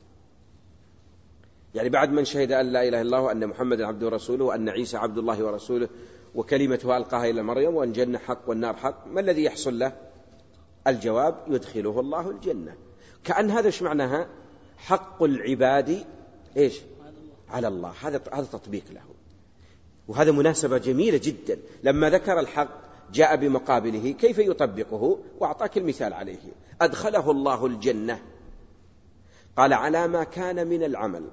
يعني بعد من شهد أن لا إله إلا الله وأن محمد عبده ورسوله وأن عيسى عبد الله ورسوله وكلمته ألقاها إلى مريم وأن الجنة حق والنار حق، ما الذي يحصل له؟ الجواب يدخله الله الجنة. كأن هذا ايش معناها؟ حق العباد إيش؟ على الله. هذا هذا تطبيق له، وهذا مناسبة جميلة جدا. لما ذكر الحق جاء بمقابله كيف يطبقه، وأعطاك المثال عليه. أدخله الله الجنة، قال على ما كان من العمل.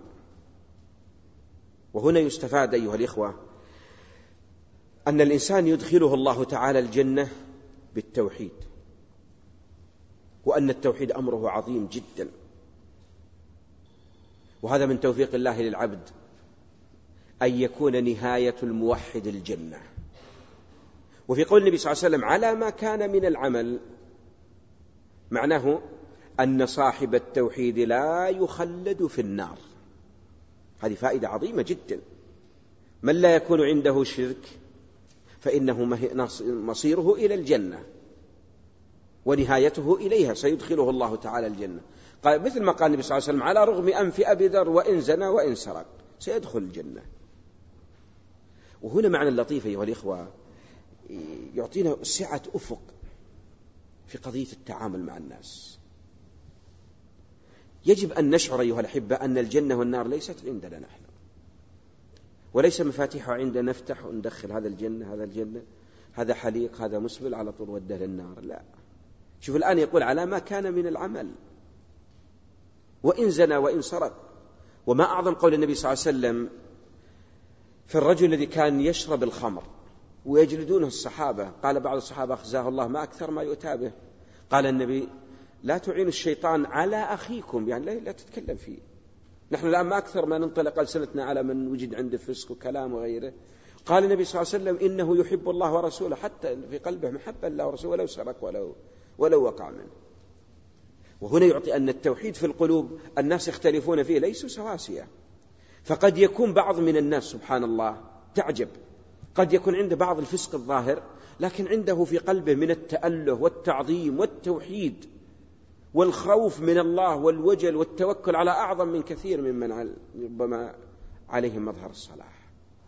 وهنا يستفاد أيها الإخوة أن الإنسان يدخله الله تعالى الجنة بالتوحيد، وأن التوحيد أمره عظيم جدا، وهذا من توفيق الله للعبد أن يكون نهاية الموحد الجنة. وفي قول النبي صلى الله عليه وسلم على ما كان من العمل، معناه أن صاحب التوحيد لا يخلد في النار. هذه فائدة عظيمة جدا. من لا يكون عنده شرك فإنه مصيره إلى الجنة ونهايته إليها، سيدخله الله تعالى الجنة. قال مثل ما قال النبي صلى الله عليه وسلم على رغم أنف أبي ذر وإن زنى وإن سرق سيدخل الجنة. وهنا معنى اللطيف أيها الإخوة يعطينا سعة أفق في قضية التعامل مع الناس. يجب أن نشعر أيها الأحبة أن الجنة والنار ليست عندنا نحن، وليس مفاتيحها عندنا نفتح وندخل هذا الجنة هذا الجنة، هذا حليق هذا مسبل على طول وده للنار. لا، شوف الآن يقول على ما كان من العمل، وإن زنى وإن سرق. وما أعظم قول النبي صلى الله عليه وسلم في الرجل الذي كان يشرب الخمر ويجلدونه الصحابة. قال بعض الصحابة أخزاه الله ما أكثر ما يؤتى به. قال النبي لا تعين الشيطان على أخيكم، يعني لا تتكلم فيه. نحن الآن ما أكثر ما ننطلق ألسنتنا على من وجد عنده فسق وكلام وغيره. قال النبي صلى الله عليه وسلم إنه يحب الله ورسوله، حتى في قلبه محبة الله ورسوله ولو سرق ولو, ولو وقع منه. وهنا يعطي أن التوحيد في القلوب الناس يختلفون فيه، ليسوا سواسية. فقد يكون بعض من الناس سبحان الله تعجب، قد يكون عنده بعض الفسق الظاهر لكن عنده في قلبه من التأله والتعظيم والتوحيد والخوف من الله والوجل والتوكل على أعظم من كثير ممن ربما عليهم مظهر الصلاح.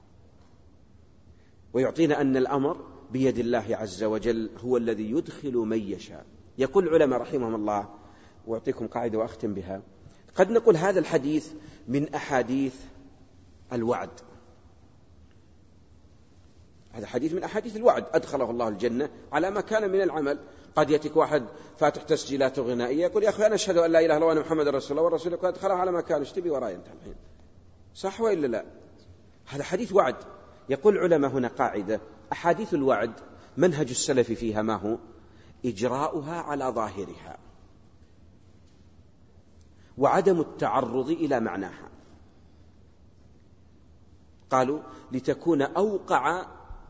ويعطينا أن الأمر بيد الله عز وجل، هو الذي يدخل من يشاء. يقول العلماء رحمهم الله، وأعطيكم قاعدة وأختم بها، قد نقول هذا الحديث من أحاديث الوعد. هذا حديث من أحاديث الوعد، أدخله الله الجنة على ما كان من العمل. قد يأتيك واحد فاتح تسجيلات غنائية يقول يا أخي أنا أشهد أن لا إله إلا الله وأن محمد رسول الله، والرسول يقول أدخله على ما كان، ايش تبي وراي أنت الحين؟ صح وإلا لا؟ هذا حديث وعد. يقول العلماء هنا قاعدة، أحاديث الوعد منهج السلف فيها ما هو؟ إجراؤها على ظاهرها وعدم التعرض إلى معناها. قالوا لتكون أوقع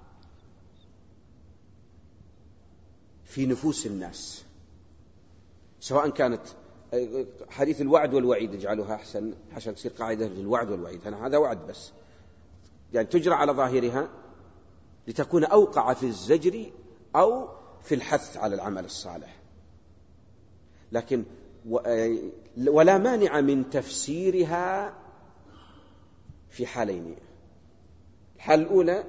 في نفوس الناس، سواء كانت حديث الوعد والوعيد اجعلوها أحسن عشان تصير قاعدة للوعد والوعيد. أنا هذا وعد بس، يعني تجرى على ظاهرها لتكون أوقع في الزجر أو في الحث على العمل الصالح. لكن ولا مانع من تفسيرها في حالين. الحالة الأولى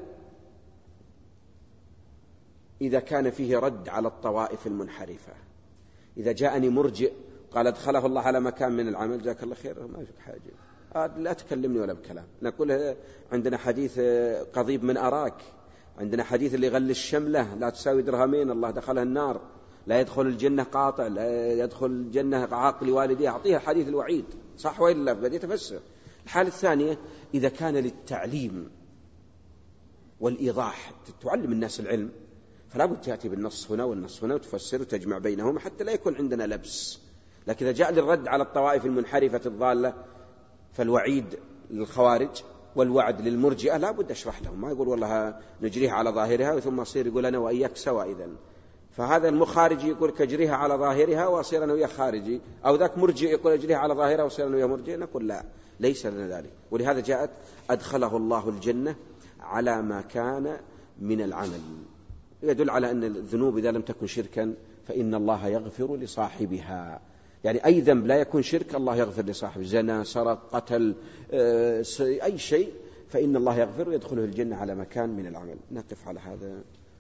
إذا كان فيه رد على الطوائف المنحرفة. إذا جاءني مرجئ قال ادخله الله على مكان من العمل، جاك الله خير ما فيك حاجة، لا تكلمني ولا بكلام. نقول عندنا حديث قضيب من أراك، عندنا حديث اللي غل الشملة لا تساوي درهمين الله دخلها النار، لا يدخل الجنة قاطع، لا يدخل الجنة عاق لوالديه. أعطيها حديث الوعيد، صح وإلا بدي تفسر. الحالة الثانية إذا كان للتعليم والإيضاح، تعلم الناس العلم، فلا بد تأتي بالنص هنا والنص هنا وتفسر وتجمع بينهم حتى لا يكون عندنا لبس. لكن إذا جاء للرد على الطوائف المنحرفة الضالة فالوعيد للخوارج والوعد للمرجئة لا بد أشرح لهم، ما يقول والله نجريها على ظاهرها ثم أصير يقول أنا وإياك سوا. إذن فهذا المخارجي يقول كجريها على ظاهرها وأصير أنا وياك خارجي، أو ذاك مرجئ يقول أجريها على ظاهرها وأصير أنا وياك مرجئ. نقول لا، ليس لنا ذلك. ولهذا جاءت أدخله الله الجنة على ما كان من العمل. يدل على أن الذنوب إذا لم تكن شركا فإن الله يغفر لصاحبها. يعني أي ذنب لا يكون شرك الله يغفر لصاحبه، زنا سرق قتل أي شيء، فإن الله يغفر ويدخله الجنة على مكان من العمل. نقف على هذا.